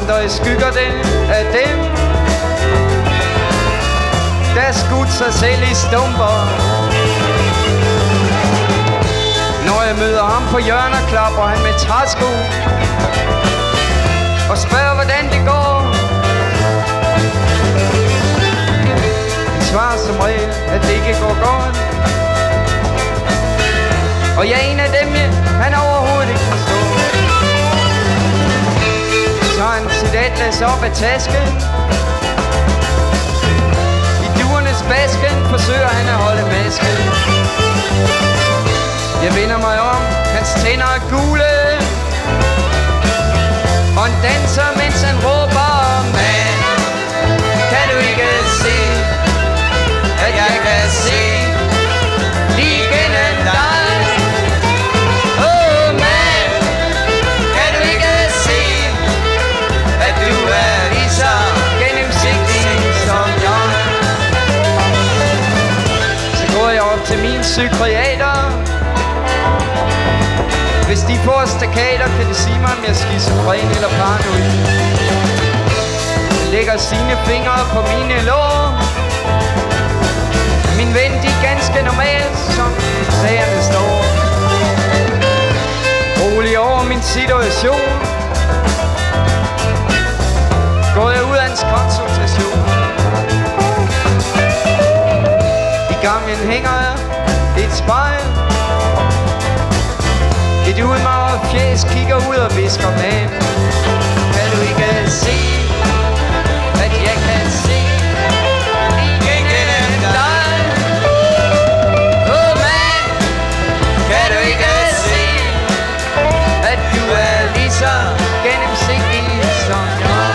S10: vandrer i skyggerne af dem, der skudt sig selv i stumper. Når jeg møder ham på hjørnet, klapper han med træsko og spørger, hvordan det går. Han svarer som regel, at det ikke går godt. Og jeg er en af dem, han overhovedet ikke forstår. Så han sit atlas op af tasken. I duernes basken forsøger han at holde masken. Jeg vender mig om, hans tænder er gule. Og han danser, mens han råber, mand, kan du ikke se, at jeg kan se lige gennem dig? Oh man, kan du ikke se, at du er lige så gennemsigtig som jeg? Så går jeg op til min psykiater. Hvis de får stakater, kan de sige mig, om jeg er skizofren eller paranoid. Han lægger sine fingre på mine lår. Min ven, de er ganske normalt, som sagerne står. Rolig over min situation. Går jeg ud af hans konsultation. I gangen hænger jeg et spejl. Et udmaget fjæs kigger ud og visker, man, kan du ikke se, at jeg kan se lige gennem dig? Oh man, kan du ikke se, at du er lige så gennemsigtig som jeg?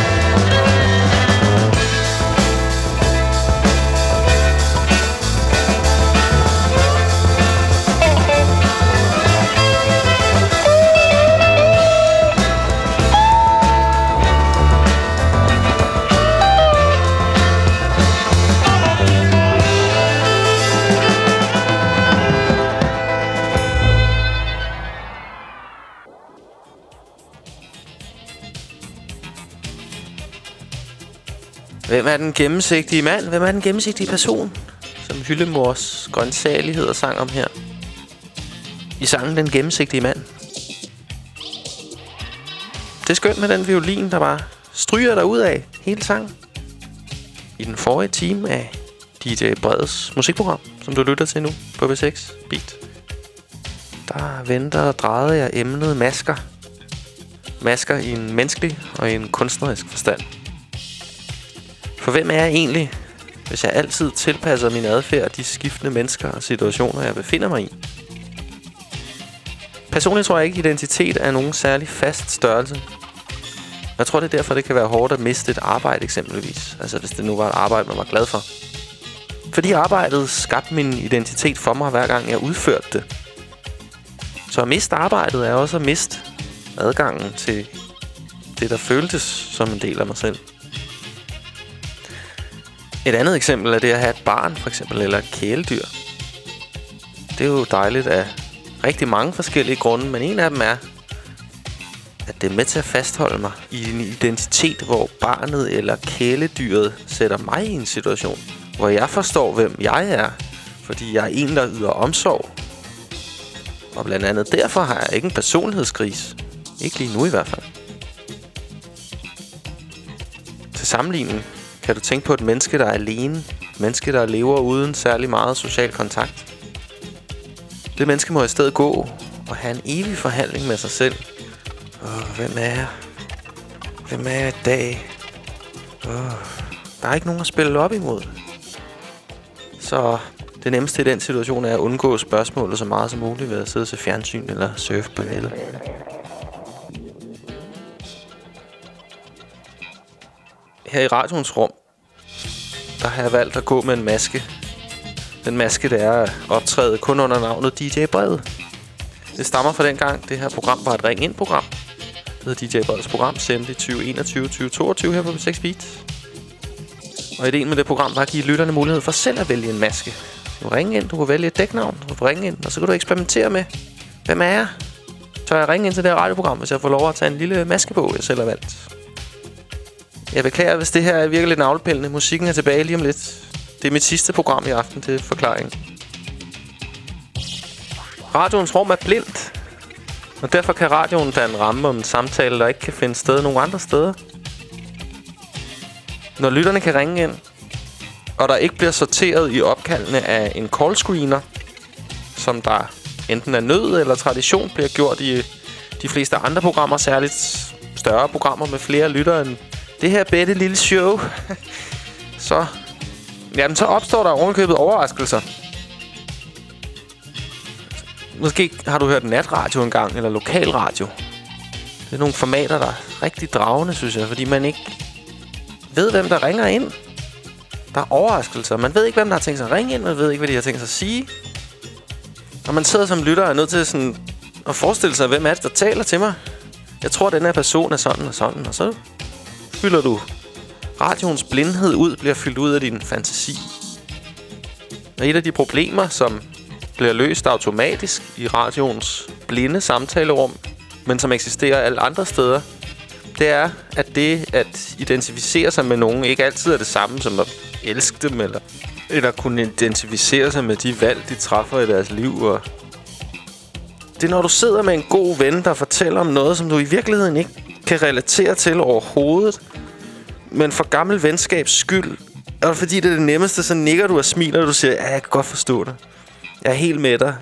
S1: Hvem er den gennemsigtige mand? Hvem er den gennemsigtige person? Som Hyllemors grøntsageligheder sang om her. I sangen Den gennemsigtige mand. Det er skønt med den violin, der bare stryger der ud af hele sangen. I den forrige time af D J Breds musikprogram, som du lytter til nu på B seks Beat, der venter og drejede jeg emnet masker. Masker i en menneskelig og i en kunstnerisk forstand. For hvem er jeg egentlig, hvis jeg altid tilpasser min adfærd de skiftende mennesker og situationer, jeg befinder mig i? Personligt tror jeg ikke, identitet er nogen særlig fast størrelse. Jeg tror, det er derfor, det kan være hårdt at miste et arbejde eksempelvis. Altså hvis det nu var et arbejde, man var glad for. Fordi arbejdet skabte min identitet for mig, hver gang jeg udførte det. Så at miste arbejdet er også at miste adgangen til det, der føltes som en del af mig selv. Et andet eksempel er det at have et barn, for eksempel, eller et kæledyr. Det er jo dejligt af rigtig mange forskellige grunde, men en af dem er, at det er med til at fastholde mig i en identitet, hvor barnet eller kæledyret sætter mig i en situation, hvor jeg forstår, hvem jeg er, fordi jeg er en, der yder omsorg. Og blandt andet derfor har jeg ikke en personlighedskrise. Ikke lige nu i hvert fald. Til sammenligning kan du tænke på et menneske, der er alene. Et menneske, der lever uden særlig meget social kontakt. Det menneske må i stedet gå og have en evig forhandling med sig selv. Åh, hvem er jeg? Hvem er jeg i dag? Åh, der er ikke nogen at spille op imod. Så det nemmeste i den situation er at undgå spørgsmålet så meget som muligt ved at sidde til fjernsyn eller surfe på nettet. Her i radioens rum, der har jeg valgt at gå med en maske. Den maske, der er at optræde kun under navnet D J Bred. Det stammer fra dengang, det her program var et ring-ind-program. Det hedder D J Breds program, sendt i tyve enogtyve til tyve toogtyve her på B seks Beat. Og ideen med det program var at give lytterne mulighed for selv at vælge en maske. Du kan ringe ind, du kan vælge et dæknavn, du kan ringe ind, og så kan du eksperimentere med, hvem er jeg? Så jeg ringe ind til det her radioprogram, hvis jeg får lov at tage en lille maske på, jeg selv har valgt. Jeg beklager, hvis det her er virkelig lidt navlepillende. Musikken er tilbage lige om lidt. Det er mit sidste program i aften til forklaring. Radioens rum er blindt. Og derfor kan radioen danne ramme om en samtale, der ikke kan finde sted nogen andre steder. Når lytterne kan ringe ind, og der ikke bliver sorteret i opkaldene af en callscreener, som der enten er nød eller tradition bliver gjort i de fleste andre programmer, særligt større programmer med flere lyttere end det her bedte lille show, så, jamen, så opstår der ovenikøbet overraskelser. Måske har du hørt natradio engang, eller lokalradio. Det er nogle formater, der er rigtig dragende, synes jeg, fordi man ikke ved, hvem der ringer ind. Der er overraskelser. Man ved ikke, hvem der har tænkt sig at ringe ind, man ved ikke, hvad de har tænkt sig at sige. Og man sidder som lytter og er nødt til sådan at forestille sig, hvem er det, der taler til mig. Jeg tror, at den her person er sådan og sådan, og så fylder du radioens blindhed ud, bliver fyldt ud af din fantasi. Og et af de problemer, som bliver løst automatisk i radioens blinde samtalerum, men som eksisterer alle andre steder, det er, at det at identificere sig med nogen ikke altid er det samme som at elske dem, eller, eller kunne identificere sig med de valg, de træffer i deres liv. Og det er, når du sidder med en god ven, der fortæller om noget, som du i virkeligheden ikke kan relatere til overhovedet, men for gammel venskabs skyld, og fordi det er det nemmeste, så nikker du og smiler, og du siger, ja, jeg kan godt forstå det. Jeg er helt med dig.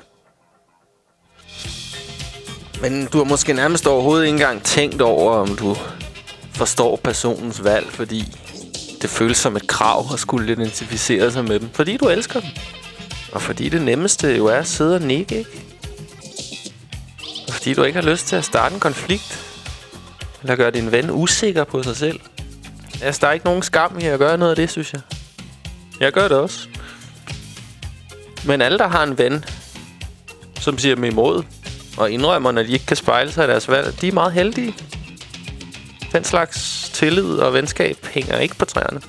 S1: Men du har måske nærmest overhovedet ikke engang tænkt over, om du forstår personens valg, fordi det føles som et krav at skulle identificere sig med dem. Fordi du elsker dem. Og fordi det nemmeste jo er at sidde og nikke, ikke? Og fordi du ikke har lyst til at starte en konflikt. Eller gøre din ven usikker på sig selv. Altså, der er ikke nogen skam i at gøre noget af det, synes jeg. Jeg gør det også. Men alle, der har en ven, som siger dem imod, og indrømmer, når de ikke kan spejle sig i deres valg, de er meget heldige. Den slags tillid og venskab hænger ikke på træerne.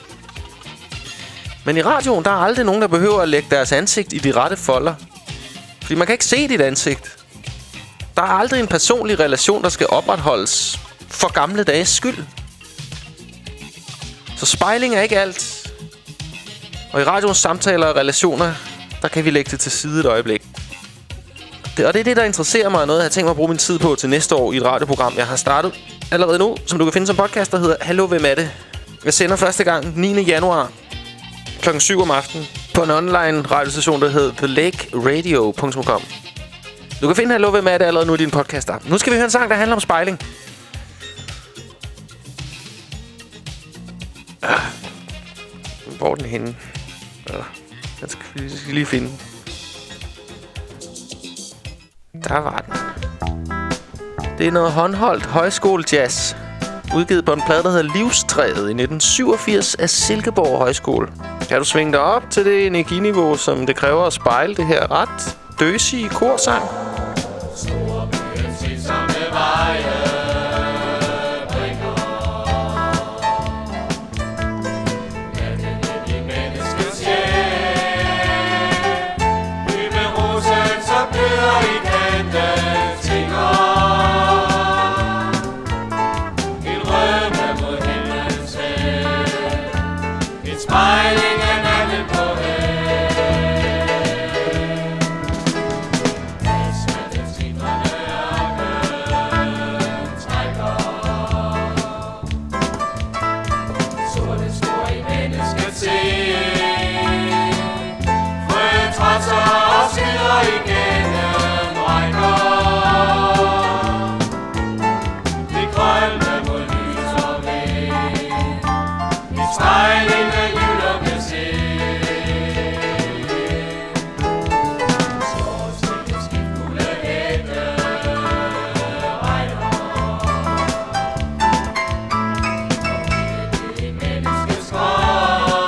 S1: Men i radioen, der er aldrig nogen, der behøver at lægge deres ansigt i de rette folder. Fordi man kan ikke se dit ansigt. Der er aldrig en personlig relation, der skal opretholdes for gamle dages skyld. Så spejling er ikke alt. Og i radioens samtaler og relationer, der kan vi lægge det til side et øjeblik. Det, og det er det, der interesserer mig, og noget, jeg har tænkt mig at bruge min tid på til næste år i et radioprogram, jeg har startet allerede nu, som du kan finde som podcast, der hedder Hallo, hvem er det? Jeg sender første gang niende januar klokken syv om aftenen på en online radiostation, der hedder the lake radio punktum com. Du kan finde Hallo, hvem er det allerede nu i din podcast app. Nu skal vi høre en sang, der handler om spejling. Ah. Hvor er den henne? Ah. Den skal vi skal lige finde. Der var den. Det er noget håndholdt højskolejazz, udgivet på en plade, der hedder Livstræet i nitten syvogfirs af Silkeborg Højskole. Kan du svinge dig op til det energiniveau, som det kræver at spejle det her ret døsige korsang?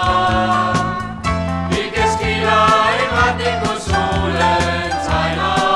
S5: Solen tegner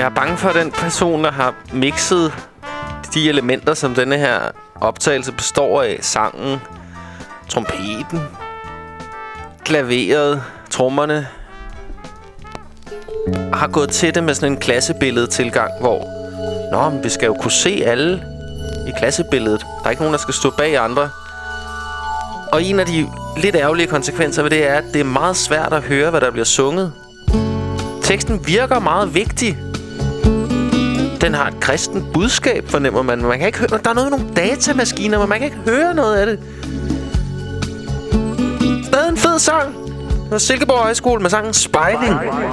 S1: er bange for, at den person, der har mixet de elementer, som denne her optagelse består af, sangen, trompeten, klaveret, trommerne, har gået til det med sådan en klassebillede-tilgang, hvor nå, men vi skal jo kunne se alle i klassebilledet. Der er ikke nogen, der skal stå bag andre. Og en af de lidt ærgerlige konsekvenser ved det er, at det er meget svært at høre, hvad der bliver sunget. Teksten virker meget vigtig. Den har et kristent budskab, fornemmer man. Man kan ikke høre. Der er noget med nogle datamaskiner, men man kan ikke høre noget af det. Stadig en fed sang. Det var Silkeborg Højskole med sangen Spejling.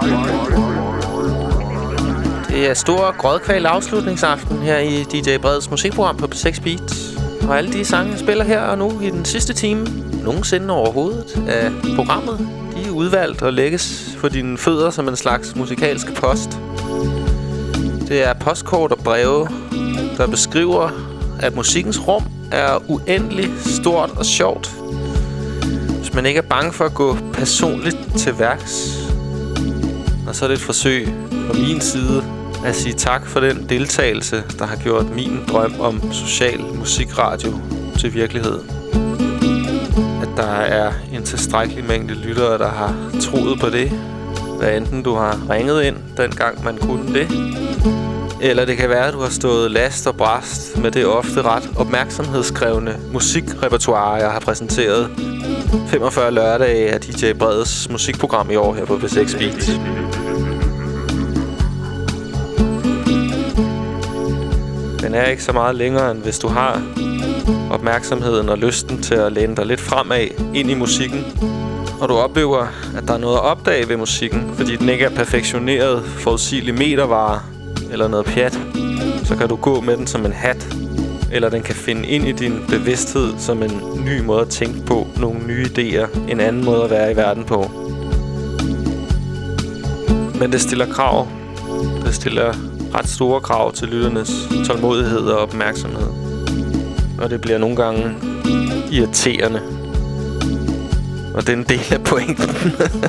S1: Det er stor grødkval afslutningsaften her i D J Breds musikprogram på P seks Beat. Og alle de sange, jeg spiller her og nu i den sidste time, nogensinde overhovedet af programmet, de er udvalgt og lægges for dine fødder som en slags musikalsk post. Det er postkort og breve, der beskriver, at musikkens rum er uendelig stort og sjovt. Hvis man ikke er bange for at gå personligt til værks, og så er det et forsøg fra min side at sige tak for den deltagelse, der har gjort min drøm om social musikradio til virkelighed. At der er en tilstrækkelig mængde lyttere, der har troet på det. Hvad enten du har ringet ind, dengang man kunne det, eller det kan være, at du har stået last og brast med det ofte ret opmærksomhedskrævende musikrepertoire, jeg har præsenteret femogfyrre lørdage af D J Breds musikprogram i år her på P seks Beat. Den er ikke så meget længere, end hvis du har opmærksomheden og lysten til at læne dig lidt fremad ind i musikken. Og du oplever, at der er noget at opdage ved musikken, fordi den ikke er perfektioneret, forudsigelig metervare eller noget pjat, så kan du gå med den som en hat, eller den kan finde ind i din bevidsthed som en ny måde at tænke på, nogle nye idéer, en anden måde at være i verden på. Men det stiller krav. Det stiller ret store krav til lytternes tålmodighed og opmærksomhed. Og det bliver nogle gange irriterende. Og det er en del af pointen.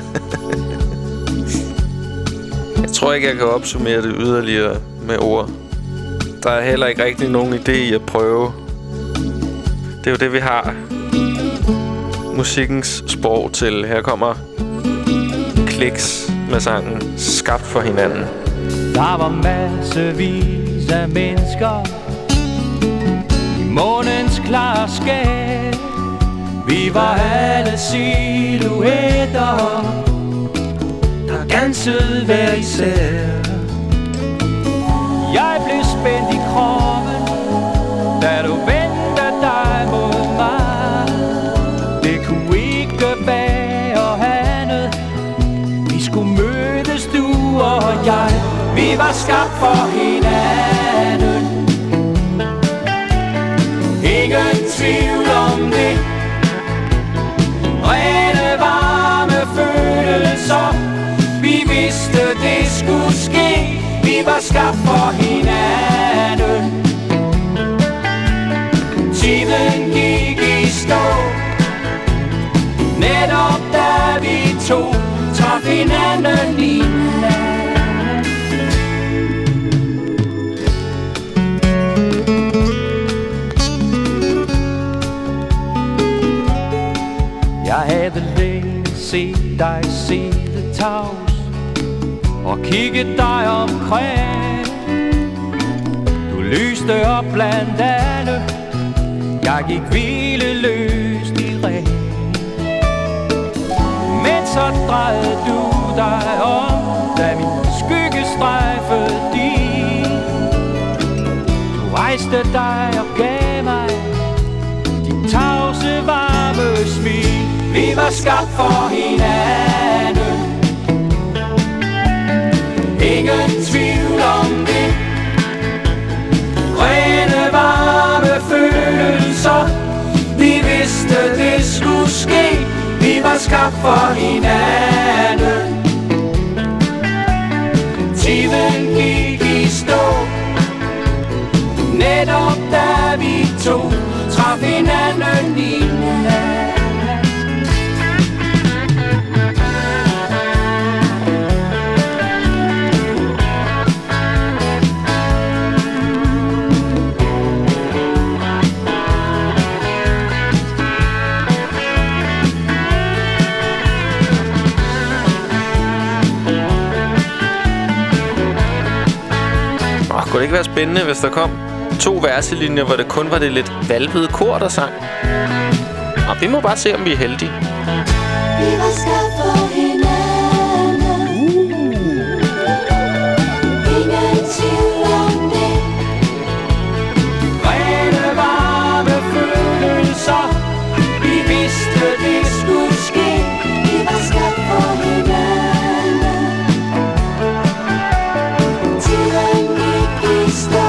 S1: Jeg tror ikke, jeg kan opsummere det yderligere med ord. Der er heller ikke rigtig nogen idé i at prøve. Det er jo det, vi har musikkens sprog til. Her kommer Kliks med sangen Skabt for hinanden.
S11: Der var massevis af mennesker i månens klare skær. Vi var alle silhuetter, der dansede hver især. Jeg blev spændt i kroppen, da du vendte dig mod mig. Det kunne ikke være andet. Vi skulle mødes, du og jeg. Vi var skabt for hinanden. Ingen tvivl om det. Rene varme følelser. Vi vidste det skulle ske. Vi var skabt for hinanden. Tiden gik i stå. Netop da vi to traf hinanden i nat. Jeg havde længe set dig sidde tavs og kigget dig omkring. Du lyste op blandt alle. Jeg gik hvileløst i ring. Men så drejede du dig om, da min skygge strejfede din. Du rejste dig og gav mig dit tavse varme smil. Vi var skabt for hinanden. Ingen tvivl om det. Rene varme følelser. Vi vidste det skulle ske. Vi var skabt for hinanden. Tiden gik i stå. Netop da vi to traf hinanden i nat.
S1: Kunne det ikke være spændende, hvis der kom to verselinjer, hvor det kun var det lidt valvede kor, der sang? Og vi må bare se, om vi er heldige.
S12: Vi var skabt for hinanden. Ingen tvivl om det.
S11: Rene varme følelser. Vi vidste, det skulle ske.
S12: Vi var skabt for hinanden. Tiden gik i stå.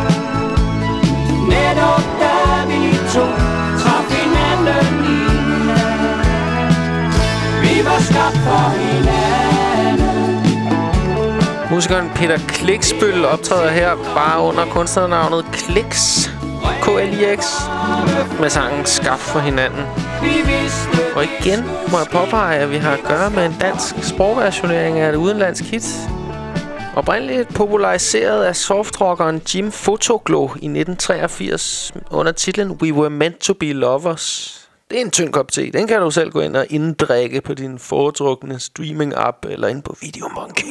S11: Netop da vi to traf hinanden i nat. Vi var skabt for hinanden.
S1: Musikeren Peter Kliksbøl optræder her bare under kunstnernavnet Kliks. K L I X. Med sangen Skabt for hinanden. Og igen må jeg påpege, at vi har at gøre med en dansk sprogversionering af et udenlandsk hit. Oprindeligt populariseret af softrockeren Jim Photoglo i nitten treogfirs under titlen We Were Meant to Be Lovers. Det er en tynd kop te. Den kan du selv gå ind og inddrikke på din foretrukne streaming-app eller ind på Videomonkey.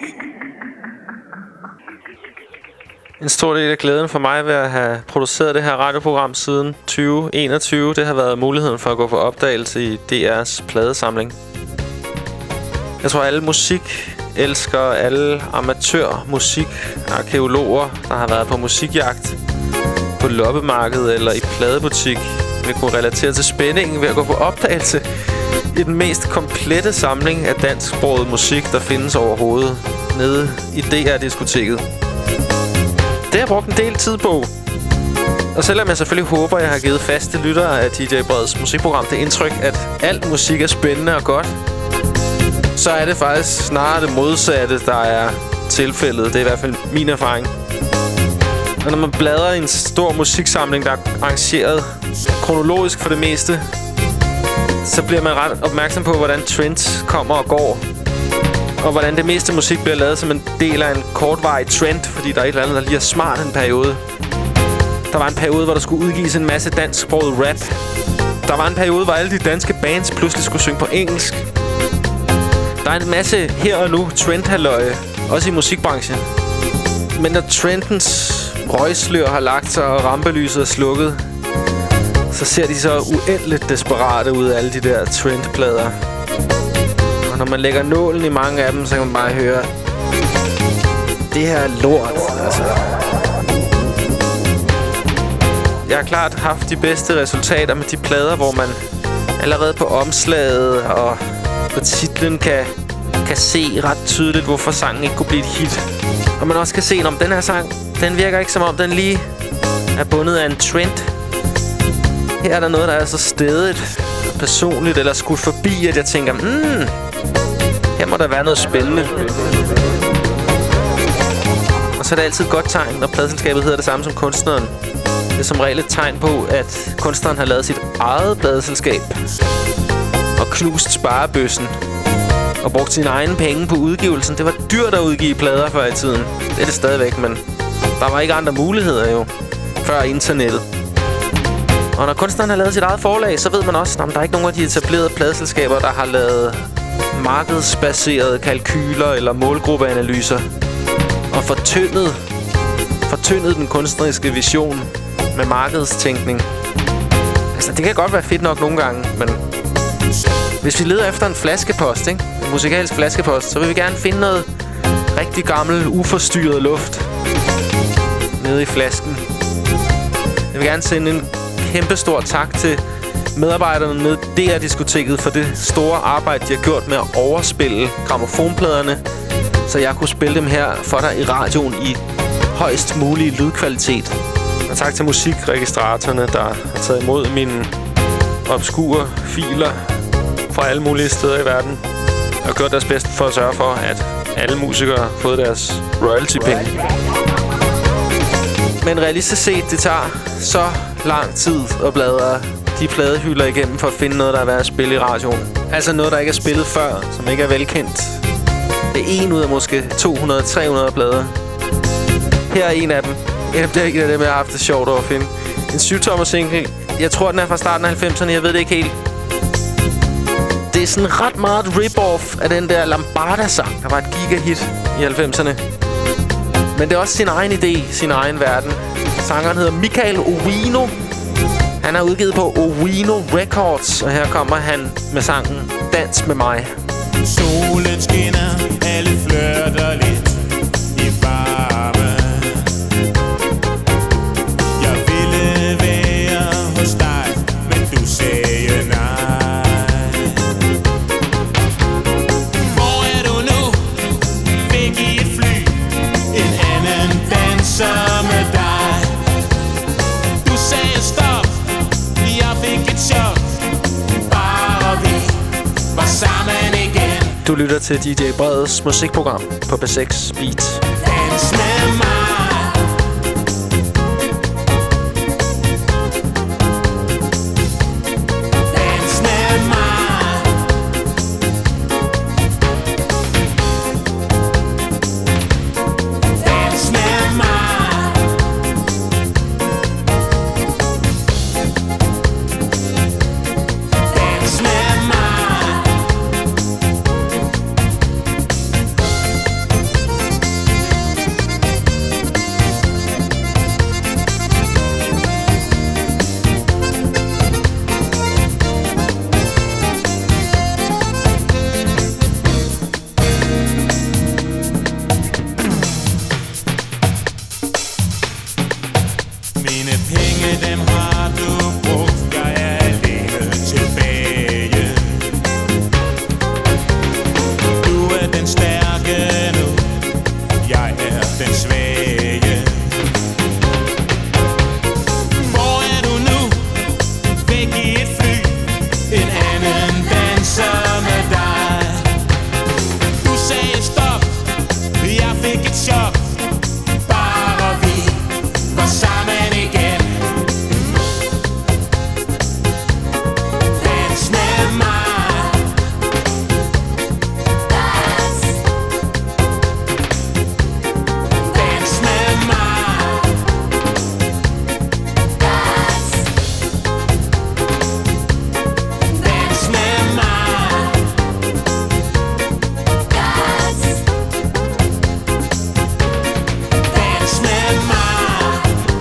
S1: En stor del af glæden for mig ved at have produceret det her radioprogram siden tyve enogtyve, det har været muligheden for at gå på opdagelse i D R's pladesamling. Jeg tror, alle musikelskere, alle amatørmusikarkæologer, der har været på musikjagt på loppemarkedet eller i pladebutik, vil kunne relatere til spændingen ved at gå på opdagelse i den mest komplette samling af dansksproget musik, der findes overhovedet, nede i D R-diskoteket. Det har jeg brugt en del tid på. Og selvom jeg selvfølgelig håber, jeg har givet faste lyttere af D J Breds musikprogram det indtryk, at alt musik er spændende og godt, så er det faktisk snarere det modsatte, der er tilfældet. Det er i hvert fald min erfaring. Og når man bladrer i en stor musiksamling, der er arrangeret kronologisk for det meste, så bliver man ret opmærksom på, hvordan trends kommer og går. Og hvordan det meste musik bliver lavet som en del af en kortvarig trend, fordi der er et eller andet, der lige er smart en periode. Der var en periode, hvor der skulle udgives en masse dansksproget rap. Der var en periode, hvor alle de danske bands pludselig skulle synge på engelsk. Der er en masse her og nu trendhalløje, også i musikbranchen. Men når trendens røgslør har lagt sig og rampelyset er slukket, så ser de så uendeligt desperate ud af alle de der trendplader. Og når man lægger nålen i mange af dem, så kan man bare høre, det her er lort, altså. Jeg har klart haft de bedste resultater med de plader, hvor man allerede på omslaget og på titlen kan, kan se ret tydeligt, hvorfor sangen ikke kunne blive et hit. Og man også kan se, om den her sang, den virker ikke som om, den lige er bundet af en trend. Her er der noget, der er så stædigt, personligt eller skudt forbi, at jeg tænker, hmm, her må der være noget spændende. Og så er det altid et godt tegn, når pladeselskabet hedder det samme som kunstneren. Det er som regel et tegn på, at kunstneren har lavet sit eget pladeselskab og knust sparebøssen og brugt sine egne penge på udgivelsen. Det var dyrt at udgive plader før i tiden. Det er det stadigvæk, men der var ikke andre muligheder jo før internettet. Og når kunstneren har lavet sit eget forlag, så ved man også, at der er ikke nogen af de etablerede pladeselskaber, der har lavet markedsbaserede kalkyler eller målgruppeanalyser og fortyndet, fortyndet den kunstneriske vision med markedstænkning. Altså, det kan godt være fedt nok nogle gange, men hvis vi leder efter en flaskepost, ikke? En musikalsk flaskepost, så vil vi gerne finde noget rigtig gammel, uforstyrret luft nede i flasken. Jeg vil gerne sende en kæmpe stor tak til medarbejderne nede i D R-diskoteket for det store arbejde, de har gjort med at overspille grammofonpladerne, så jeg kunne spille dem her for dig i radioen i højst mulig lydkvalitet. Og tak til musikregistratorerne, der har taget imod mine obskure filer fra alle mulige steder i verden og gjort deres bedste for at sørge for, at alle musikere har fået deres royalty-penge. Men realistisk set, det tager så lang tid at bladre de pladehylder igennem for at finde noget, der er værd at spille i radioen. Altså noget, der ikke er spillet før, som ikke er velkendt. Det er en ud af måske to hundrede til tre hundrede plader. Her er en af dem. En af dem, jeg har haft det sjovt over at finde. En syv-tommer single. Jeg tror, den er fra starten af halvfemserne. Jeg ved det ikke helt. Det er sådan ret meget rip-off af den der Lambada-sang, der var et gigahit i halvfemserne. Men det er også sin egen idé, sin egen verden. Sangeren hedder Michael Owino. Han er udgivet på Owino Records, og her kommer han med sangen Dans med mig.
S2: Solen skinner, alle flirter lidt i varme. Jeg ville være hos dig, men du sagde nej. Hvor er du nu? Væk i et fly, en anden danser med dig. Du sagde stop, jeg fik et chok. Bare vi var sammen igen.
S1: Du lytter til D J Breds musikprogram på B seks Beat.
S2: Dans med mig. Dans med mig. Dans med mig. Dans med mig. Mine penge, dem har du brugt. Jeg er alene tilbage. Du er den stærke nu. Jeg er den svage. Hvor er du nu? Væk i et fly. En anden danser med dig. Du sagde stop. Jeg fik et chok. Bare vi var sammen igen. Dans med mig. Dans med mig. Dans med mig. Dans med mig.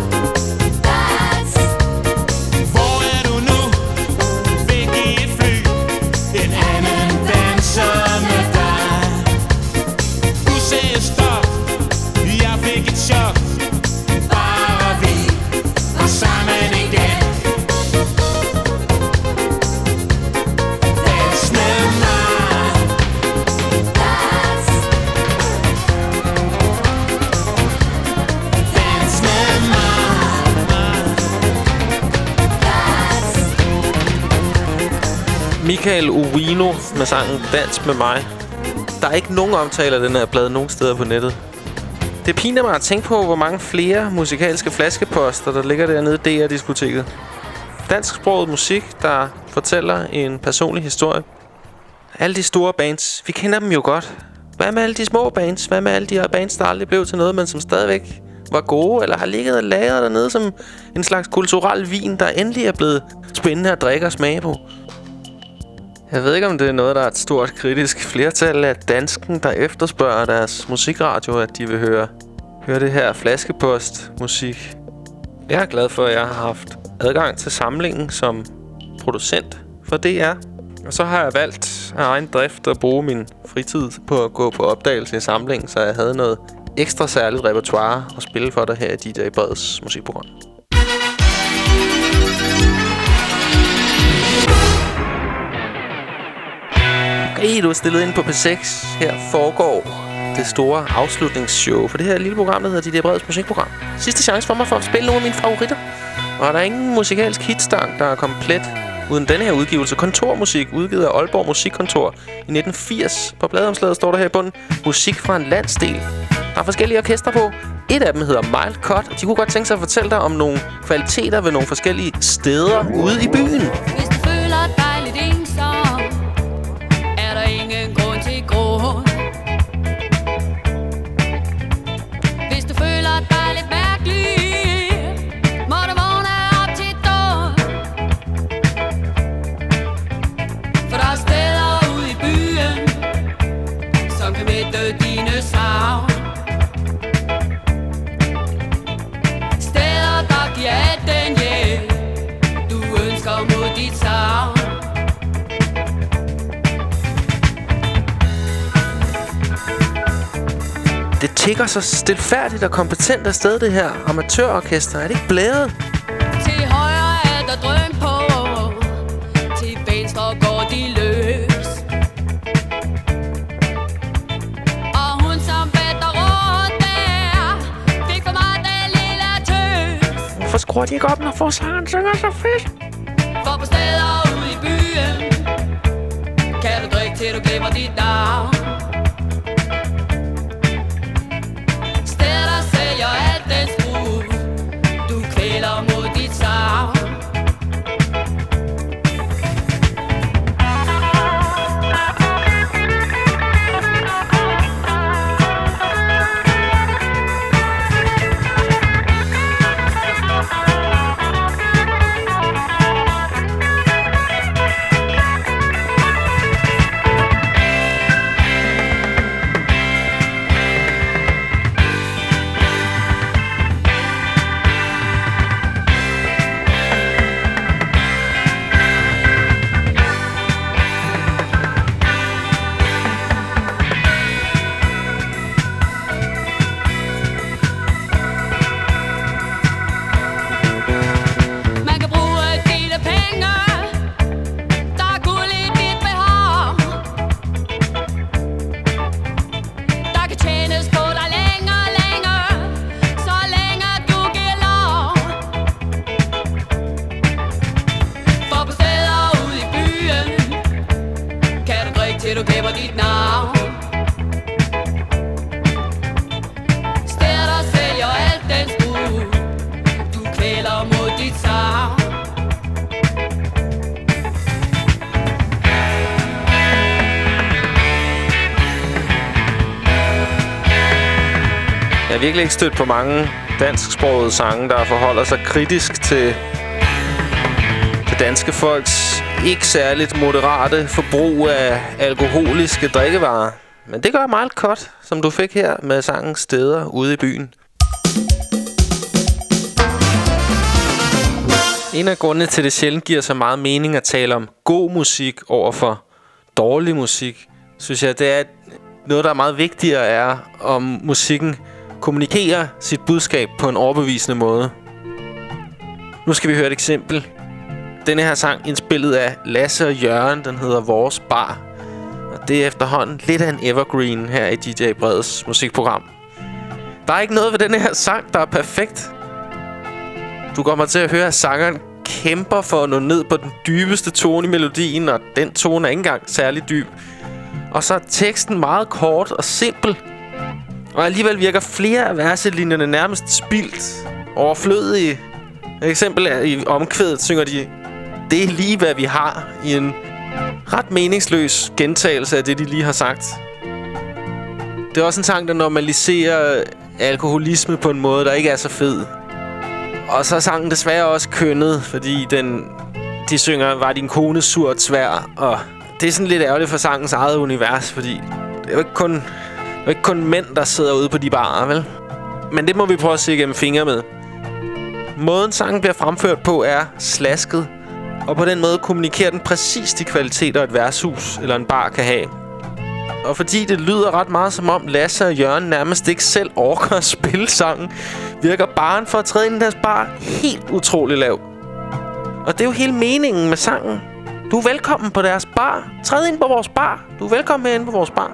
S2: Hvor er du nu? Væk i et fly. En anden danser med dig. Du sagde stop. Jeg fik et chok. Bare vi var sammen igen. Dans med mig. Dans med mig.
S1: Michael Owino med sangen Dans med mig. Der er ikke nogen omtale af den her plade nogen steder på nettet. Det piner mig at tænke på, hvor mange flere musikalske flaskeposter, der ligger dernede i D R-diskoteket. Dansksproget musik, der fortæller en personlig historie. Alle de store bands, vi kender dem jo godt. Hvad med alle de små bands? Hvad med alle de her bands, der aldrig blev til noget, men som stadigvæk var gode, eller har ligget og lagret dernede som en slags kulturel vin, der endelig er blevet spændende at drikke og smage på? Jeg ved ikke, om det er noget, der er et stort kritisk flertal af dansken, der efterspørger deres musikradio, at de vil høre, høre det her flaskepost-musik. Jeg er glad for, at jeg har haft adgang til samlingen som producent for D R. Og så har jeg valgt af egen drift at bruge min fritid på at gå på opdagelse i samlingen, så jeg havde noget ekstra særligt repertoire at spille for dig her i D J Breds musikprogram. Okay, du er stillet ind på P seks. Her foregår det store afslutningsshow for det her lille program, der hedder D J Breds musikprogram. Sidste chance for mig for at spille nogle af mine favoritter. Og der er ingen musikalsk hitstang, der er komplet uden denne her udgivelse. Kontormusik, udgivet af Aalborg Musikkontor i nitten firs. På pladeomslaget står der her i bunden: musik fra en landsdel. Der er forskellige orkestre på. Et af dem hedder Mild Cut, og de kunne godt tænke sig at fortælle dig om nogle kvaliteter ved nogle forskellige steder ude i byen.
S13: Hvis du føler dig lidt ensom, er der ingen grund til gråd. Hvis du føler dig lidt mærkelig, må du vågne op til døren. For der er steder ude i byen, som kan mætte dine savn. mod dit savn.
S1: Det tigger så stilfærdigt og kompetent afsted, det her amatørorkester. Er det ikke blæret?
S13: Til højre er der drøm på, til venstre går de løs. Og hun som bedre rundt der, fik for mig den lille tøs.
S1: Hvorfor skruer de ikke op, når forsangeren synger så fedt?
S13: For på steder ude i byen, kan du drikke til du glemmer dit navn. Mod dit savn. Til du glemmer dit navn. Steder der sælger alt den sprud, du kvæler mod dit savn.
S1: Jeg har virkelig ikke stødt på mange dansksprogede sange, der forholder sig kritisk til det danske folks ikke særligt moderate forbrug af alkoholiske drikkevarer. Men det gør meget godt, som du fik her med sangen Steder ude i byen. En af grundene til, det sjældent giver så meget mening at tale om god musik over for dårlig musik, synes jeg, det er noget, der er meget vigtigere, er om musikken kommunikerer sit budskab på en overbevisende måde. Nu skal vi høre et eksempel. Denne her sang indspillet af Lasse og Jørgen, den hedder Vores Bar. Og det er efterhånden lidt af en evergreen her i D J Breds musikprogram. Der er ikke noget ved denne her sang, der er perfekt. Du kommer til at høre, at sangeren kæmper for at nå ned på den dybeste tone i melodien, og den tone er ikke engang særlig dyb. Og så er teksten meget kort og simpel. Og alligevel virker flere af verselinjerne nærmest spildt, overflødige. Et eksempel er i omkvædet synger de: det er lige hvad vi har, i en ret meningsløs gentagelse af det, de lige har sagt. Det er også en sang, der normaliserer alkoholisme på en måde, der ikke er så fed. Og så er sangen desværre også kønnet, fordi den, de synger, var din kone surt svær. Og det er sådan lidt ærgerligt for sangens eget univers, fordi det er jo ikke kun, det er ikke kun mænd, der sidder ude på de barer, vel? Men det må vi prøve at se gennem fingre med. Måden sangen bliver fremført på er slasket, og på den måde kommunikerer den præcis de kvaliteter, et værtshus eller en bar kan have. Og fordi det lyder ret meget som om Lasse og Jørgen nærmest ikke selv orker at spille sangen, virker baren for at træde ind i deres bar helt utrolig lav. Og det er jo hele meningen med sangen. Du er velkommen på deres bar. Træd ind på vores bar. Du er velkommen herinde på vores bar.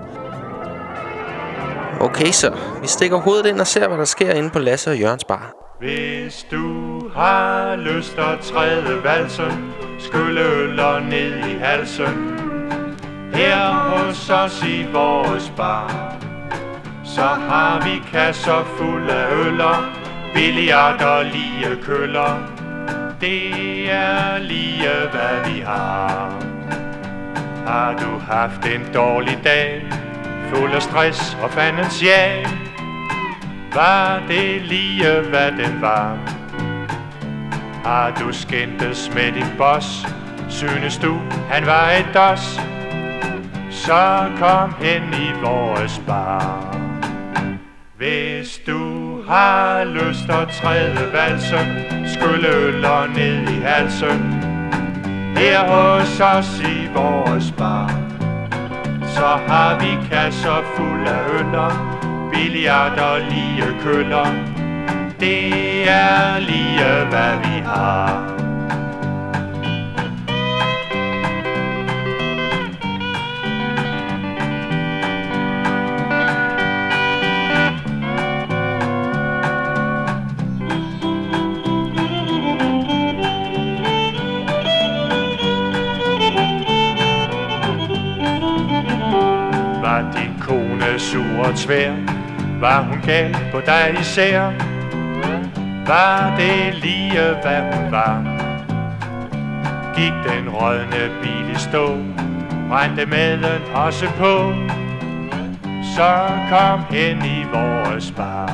S1: Okay så, vi stikker hovedet ind og ser, hvad der sker inde på Lasse og Jørgens bar.
S8: Hvis du har lyst at træde valsen, skylle øller ned i halsen, her hos os i vores bar, så har vi kasser fulde af øller, billiard og lige køller. Det er lige hvad vi har. Har du haft en dårlig dag, fuld af stress og fandens jag, var det lige hvad den var. Har du skændtes med din boss, synes du han var et dos, så kom hen i vores bar. Hvis du har lyst at træde valsen, skylle øller ned i halsen, Her hos os i vores bar, så har vi kasser fuld af øller, billiard og lige køller. Det er lige hvad vi har. Var din kone sur og tvær? Var hun gal på dig især? Var det lige hvad hun var? Gik den rådne bil i stå? Brændte maden også på? Så kom hen i vores bar.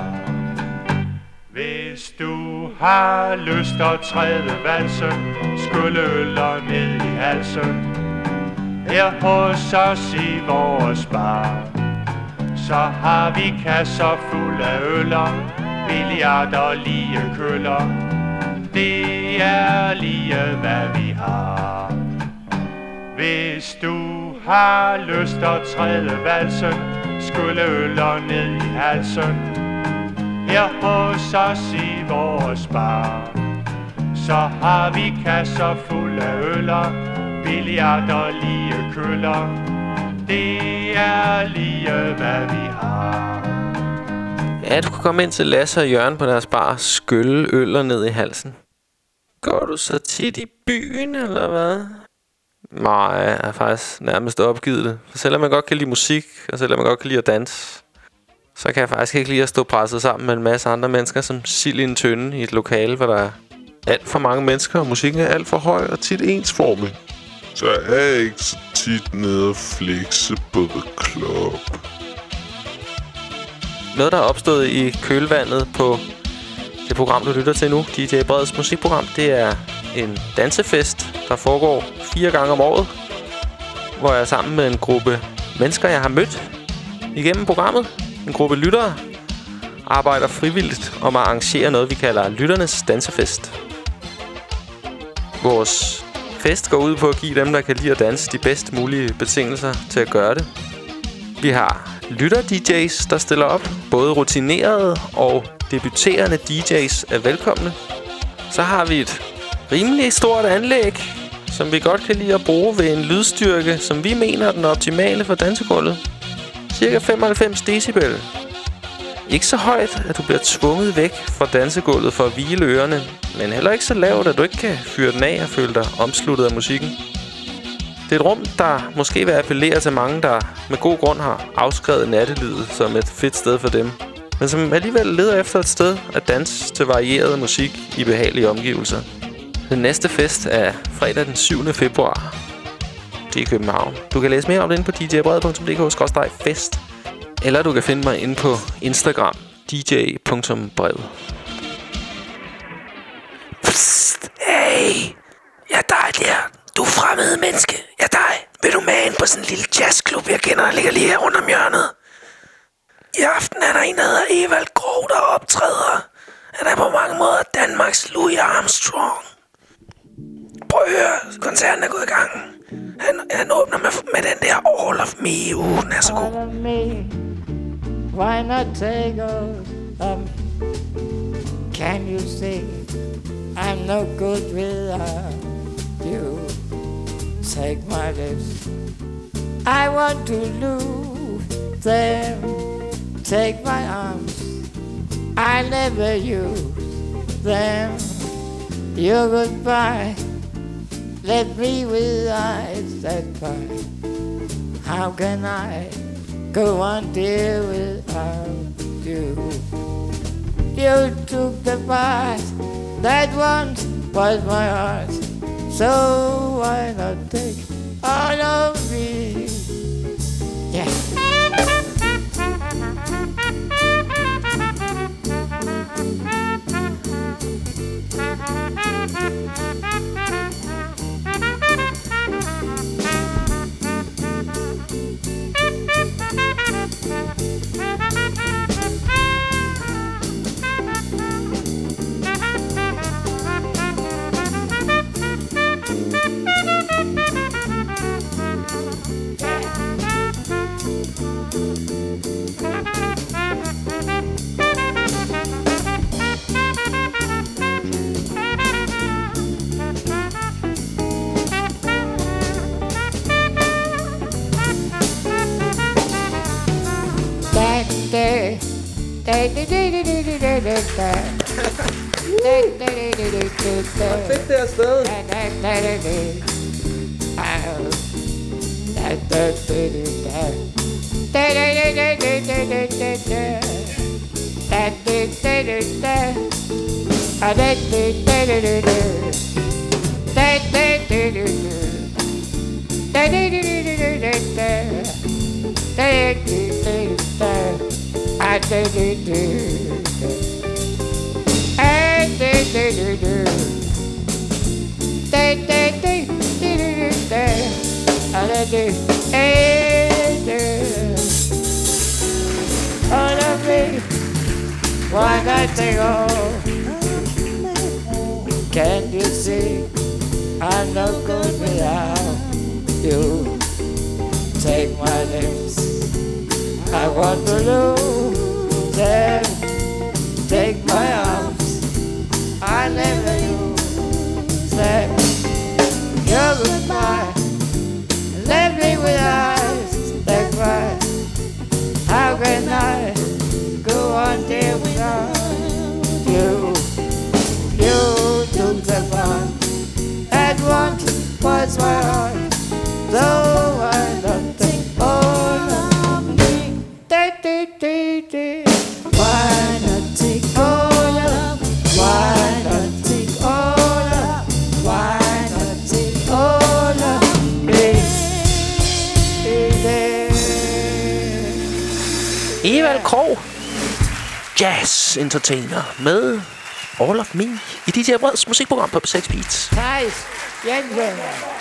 S8: Hvis du har lyst at træde valsen, skulle øller ned i halsen. Her hos os i vores bar, så har vi kasser fuld af øller, billiard og lige køller. Det er lige hvad vi har. Hvis du har lyst at træde valsen, skulle øller ned i halsen. Her hos os i vores bar, så har vi kasser fuld af øller, billiard og lige køller. Det er lige hvad vi har.
S1: Ja, du kan komme ind til Lasse og Jørgen på deres bar, skylle øller ned i halsen. Går du så tit i byen, eller hvad? Nej, jeg er faktisk nærmest opgivet det. For selvom man godt kan lide musik, og selvom man godt kan lide at danse, så kan jeg faktisk ikke lide at stå presset sammen med en masse andre mennesker som sild i en tønde i et lokale, hvor der er alt for mange mennesker, og musikken er alt for høj og tit ensformig.
S14: Så er jeg ikke så tit nede og flexe på The Club.
S1: Noget, der er opstået i kølvandet på det program, du lytter til nu, D J Breds musikprogram, det er en dansefest, der foregår fire gange om året, hvor jeg er sammen med en gruppe mennesker, jeg har mødt igennem programmet. En gruppe lyttere arbejder frivilligt om at arrangere noget, vi kalder Lytternes Dansefest. Vores fest går ud på at give dem, der kan lide at danse, de bedst mulige betingelser til at gøre det. Vi har lytter-D J's, der stiller op. Både rutinerede og debuterende D J's er velkomne. Så har vi et rimelig stort anlæg, som vi godt kan lide at bruge ved en lydstyrke, som vi mener er den optimale for dansegulvet. Cirka femoghalvfems decibel. Ikke så højt, at du bliver tvunget væk fra dansegulvet for at hvile ørerne, men heller ikke så lavt, at du ikke kan fyre den af og føle dig omsluttet af musikken. Det er et rum, der måske vil appellere til mange, der med god grund har afskrevet nattelivet som et fedt sted for dem, men som alligevel leder efter et sted at danse til varieret musik i behagelige omgivelser. Den næste fest er fredag den syvende februar. Det er i København. Du kan læse mere om det inde på d j bred punktum d k skråstreg fest, eller du kan finde mig inde på Instagram, d j punktum brev. Psst, hey! Jeg er dig der. Du er fremmede menneske. Jeg er dig. Vil du med ind på sådan en lille jazzklub, jeg kender, der ligger lige her rundt om hjørnet? I aften er der en, der hedder Evald Grov, der optræder. Han er på mange måder Danmarks Louis Armstrong. Prøv at høre, koncerten er gået i gang. Han, han åbner med, med den der All of Me. Uh, den er så god.
S15: All of me. Why not take all of me? Can you see I'm no good without you? Take my lips, I want to lose them. Take my arms, I'll never use them. Your goodbye left me with eyes that cry. How can I go on, dear, without you? You took the path that once was my heart, so why not take all of me? Yeah.
S1: Fik det afsted.
S15: All of me, why not take all? Can't you see I'm no good without you? Take my lips, I want to lose them. Take my arms, I never use them. Your goodbye left me with eyes that cry. How can I go on there without you? You took the fun at once was my heart, so I don't think all of me. Why not take all of? Why not take all of? Why not take all of me?
S1: Evald Krog, Jazz Entertainer med All of Me i D J Breds musikprogram på seks Beats.
S15: Nice, Jensen.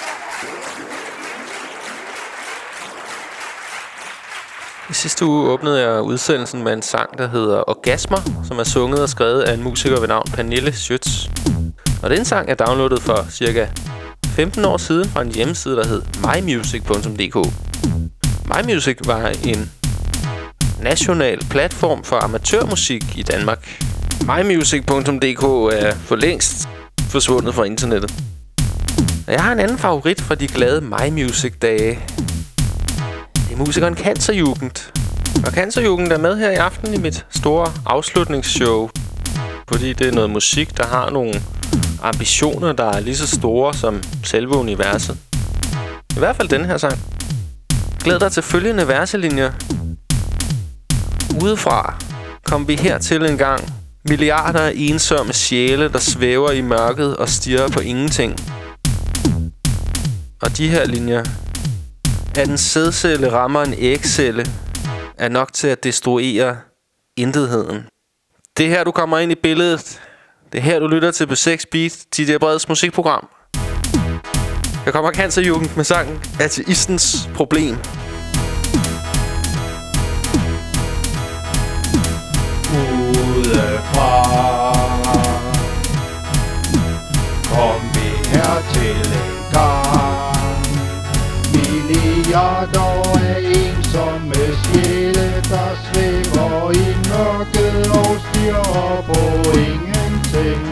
S1: I sidste uge åbnede jeg udsendelsen med en sang, der hedder Orgasmer, som er sunget og skrevet af en musiker ved navn Pernille Schütz. Og den sang er downloadet for cirka femten år siden fra en hjemmeside, der hed my music punktum d k. MyMusic var en national platform for amatørmusik i Danmark. my music punktum d k er for længst forsvundet fra internettet. Og jeg har en anden favorit fra de glade MyMusic-dage. Det er musikeren Cancerjugend. Og Cancerjugend er med her i aften i mit store afslutningsshow, fordi det er noget musik, der har nogle ambitioner, der er lige så store som selve universet. I hvert fald den her sang. Glæd dig til følgende verselinjer. Udefra kom vi hertil en gang. Milliarder af ensomme sjæle, der svæver i mørket og stirrer på ingenting. Og de her linjer. At en sædcelle rammer en ægcelle, er nok til at destruere intetheden. Det er her, du kommer ind i billedet. Det er her, du lytter til på seks Beats, D J Breds musikprogram. Jeg kommer Cancerjugend med sangen Ateistens Problem.
S16: Udefra kom vi her til en gang. Milliarder af ensomme sjæle, der svæver i mørket og stirrer på ingenting.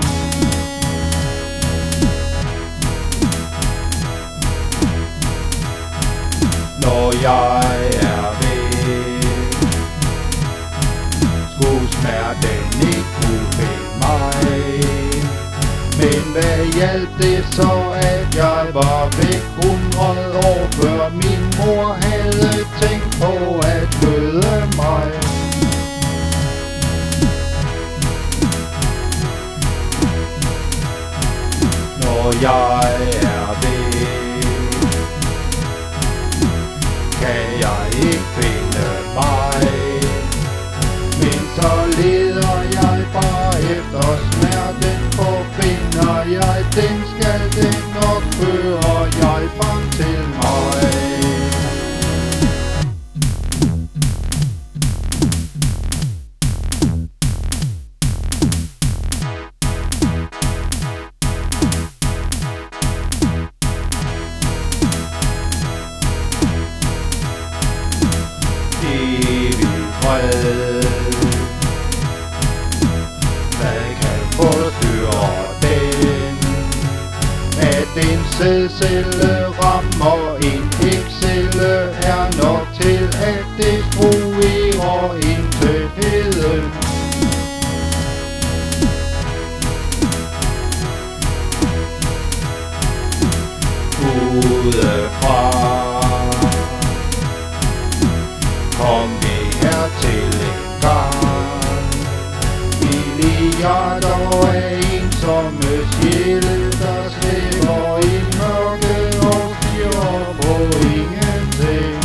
S16: Når jeg er væk, skulle smerten ikke kunne finde mig. Men hvad hjalp det så, at jeg var væk hundrede år før min mor havde tænkt på at føde mig? Når jeg er væk, kan jeg ikke finde mig. Men så leder jeg bare efter smerten, for finder jeg den, skal den nok føre jeg frem til mig. Evig fred, hvad kan forstyrre den? At en sædcelle rammer en ægcelle er nok til at destruere intetheden. udefra. Kom vi her til en gang, milliarder af ensomme sjæle, der svæver i mørke og stirrer på ingenting.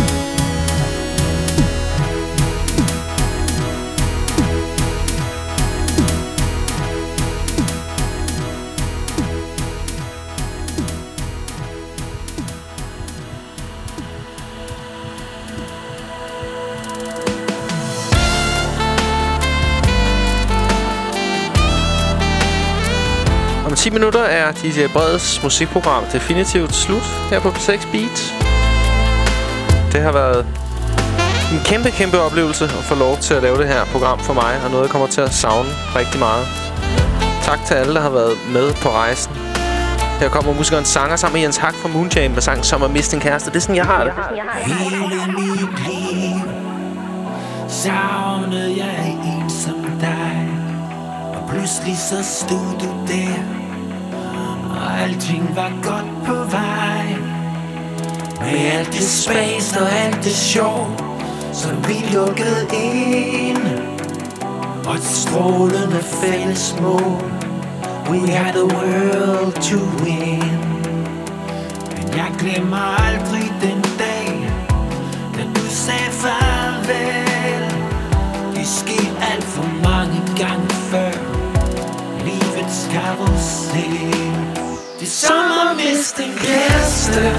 S1: Om ti minutter er D J Breds musikprogram definitivt slut her på P seks Beat. Det har været en kæmpe, kæmpe oplevelse at få lov til at lave det her program for mig, og noget, jeg kommer til at savne rigtig meget. Tak til alle, der har været med på rejsen. Her kommer musikeren Sanger sammen med Jens Hak fra Moonjam med sangen Som at miste en kæreste. Det er sådan, jeg har det.
S17: Hele mit liv savnede jeg en som dig, og pludselig så stod du der, og alting var godt på vej. Med alt det space og alt det sjov, som vi lukkede ind, og et strålende fælles mål. We had the world to win. Men jeg glemmer aldrig den dag, da du sagde farvel. Det skete alt for mange gange før livets karusel. Det er som at miste en kæreste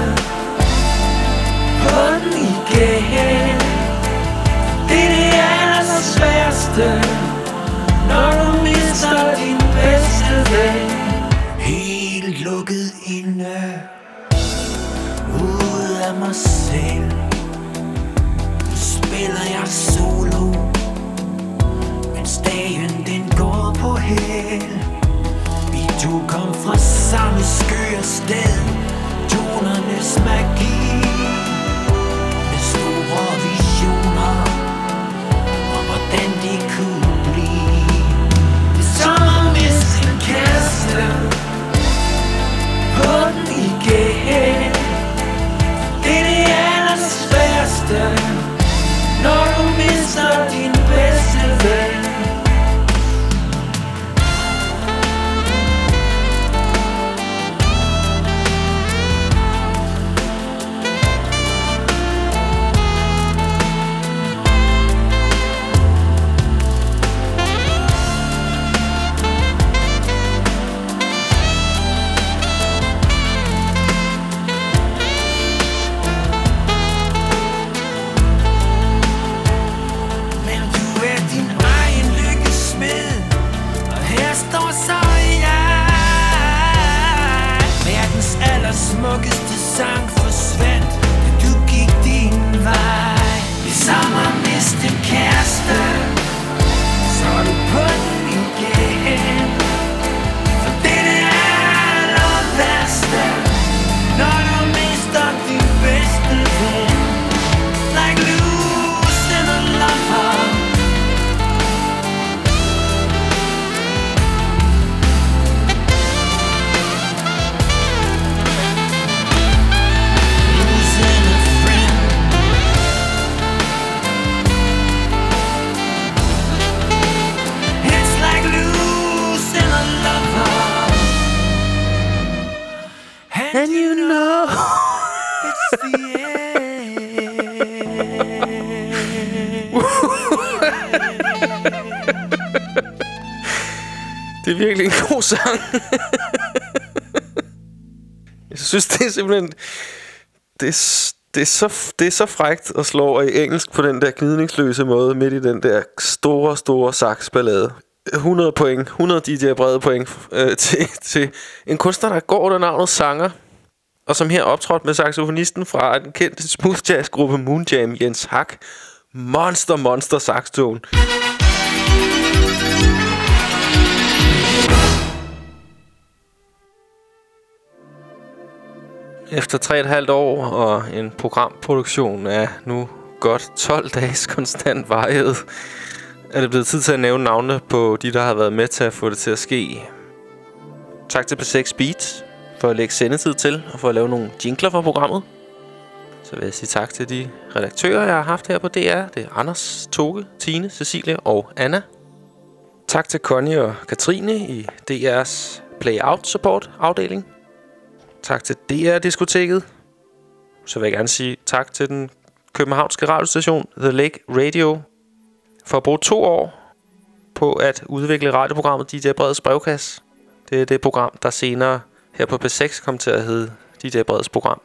S17: på den igen. Det er det allersværeste, når du mister din bedste ven. Helt lukket inde, ud af mig selv. Nu spiller jeg solo, mens dagen den går på held. Vi to kom fra samme skøre sted, tonernes magi, med store visioner om hvordan de kunne blive. Det er som at miste en kæreste på den igen. Det er det allersværeste, når du mister din bedste ven. Smukkeste sang forsvandt, da du gik din vej. Det er som at miste en kæreste, så er du på den igen. For det er det aller værste, når du mister din bedste ven. Like losing a lover. And you know it's the
S1: Det er virkelig en god sang. Jeg synes, det er simpelthen... Det er, det, er så, det er så frækt at slå over i engelsk på den der gnidningsløse måde midt i den der store, store saxballade. hundrede point, hundrede D J Brede point øh, til, til en kunstner, der går under navnet Sanger, og som her optrådte med saxofonisten fra den kendte smooth jazz gruppe Moonjam, Jens Hak. Monster, monster saxtone. Efter tre og et halvt år og en programproduktion af nu godt tolv dages konstant varighed, er det blevet tid til at nævne navnene på de, der har været med til at få det til at ske. Tak til P seks Beat for at lægge sendetid til og for at lave nogle jingler for programmet. Så vil jeg sige tak til de redaktører, jeg har haft her på D R. Det er Anders, Toge, Tine, Cecilie og Anna. Tak til Connie og Katrine i D R's Play-Out Support afdeling. Tak til D R-diskoteket. Så vil jeg gerne sige tak til den københavnske radiostation The Lake Radio for at bruge to år på at udvikle radioprogrammet D J Breds brevkasse. Det er det program, der senere her på P seks kom til at hedde D J Breds program.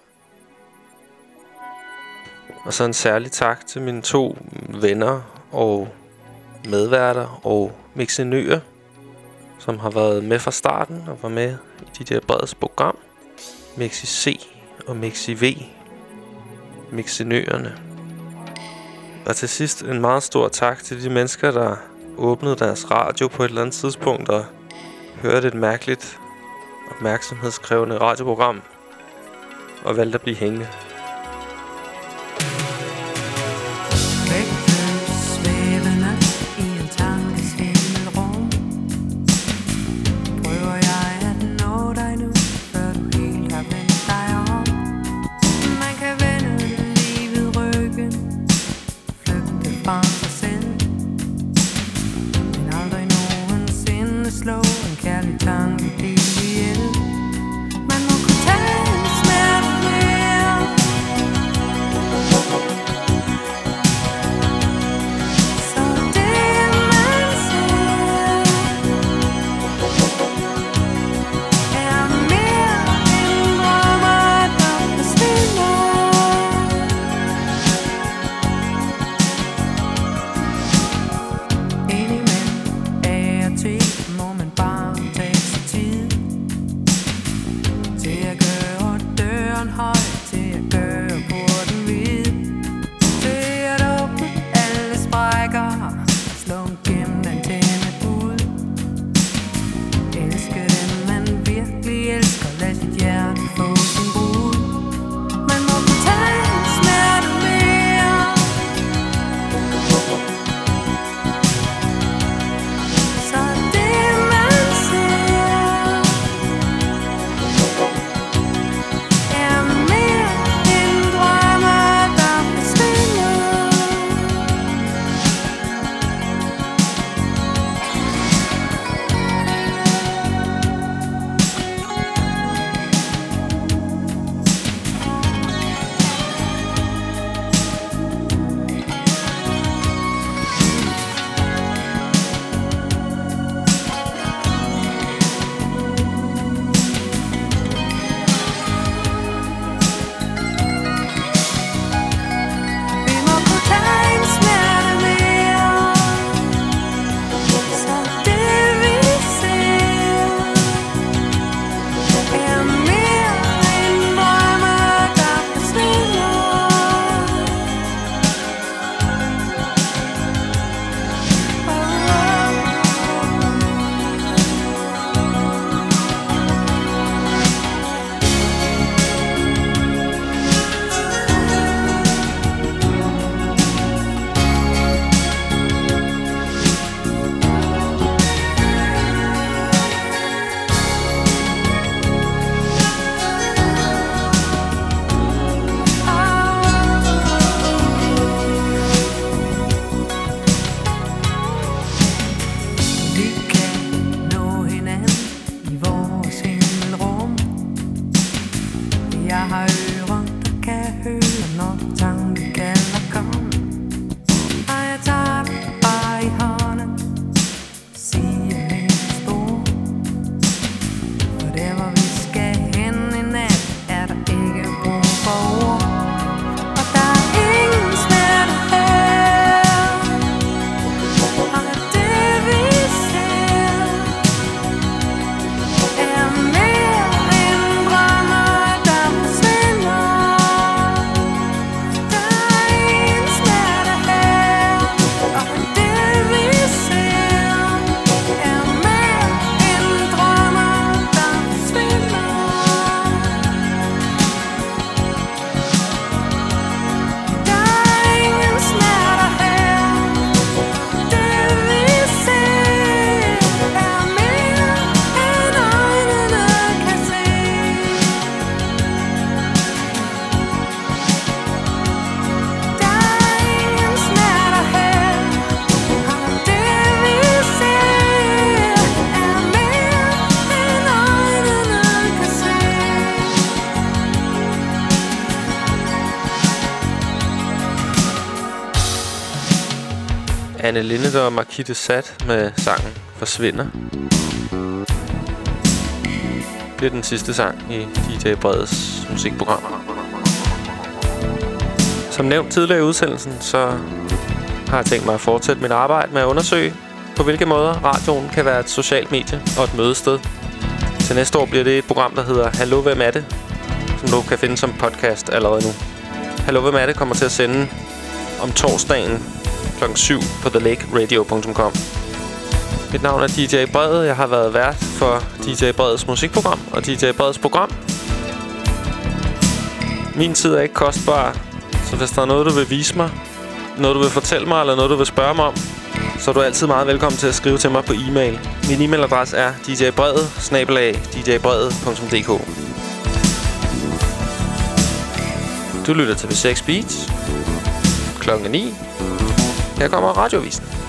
S1: Og så en særlig tak til mine to venner og medværter og mixenører, som har været med fra starten og var med i D J Breds program. Mixi C og Mixi V. Mixenøerne. Og til sidst en meget stor tak til de mennesker, der åbnede deres radio på et eller andet tidspunkt og hørte et mærkeligt, opmærksomhedskrævende radioprogram og valgte at blive hængende. Anne Linnet og Marquis de Sade med sangen Forsvinder. Det er den sidste sang i D J Breds musikprogram. Som nævnt tidligere i udsendelsen, så har jeg tænkt mig at fortsætte mit arbejde med at undersøge, på hvilke måder radioen kan være et socialt medie og et mødested. Til næste år bliver det et program, der hedder Hallo, hvem er det? Som du kan finde som podcast allerede nu. Hallo, hvem er det? Kommer til at sende om torsdagen klokken syv på the lake radio punktum com. Mit navn er D J Bred. Jeg har været vært for D J Breds musikprogram og D J Breds program. Min tid er ikke kostbar, så hvis der er noget, du vil vise mig, noget, du vil fortælle mig, eller noget, du vil spørge mig om, så er du altid meget velkommen til at skrive til mig på e-mail. Min e-mailadresse er d j brede bindestreg d j brede punktum d k. Du lytter til V seks Beats. Klokken ni. Her kommer Radiovisen.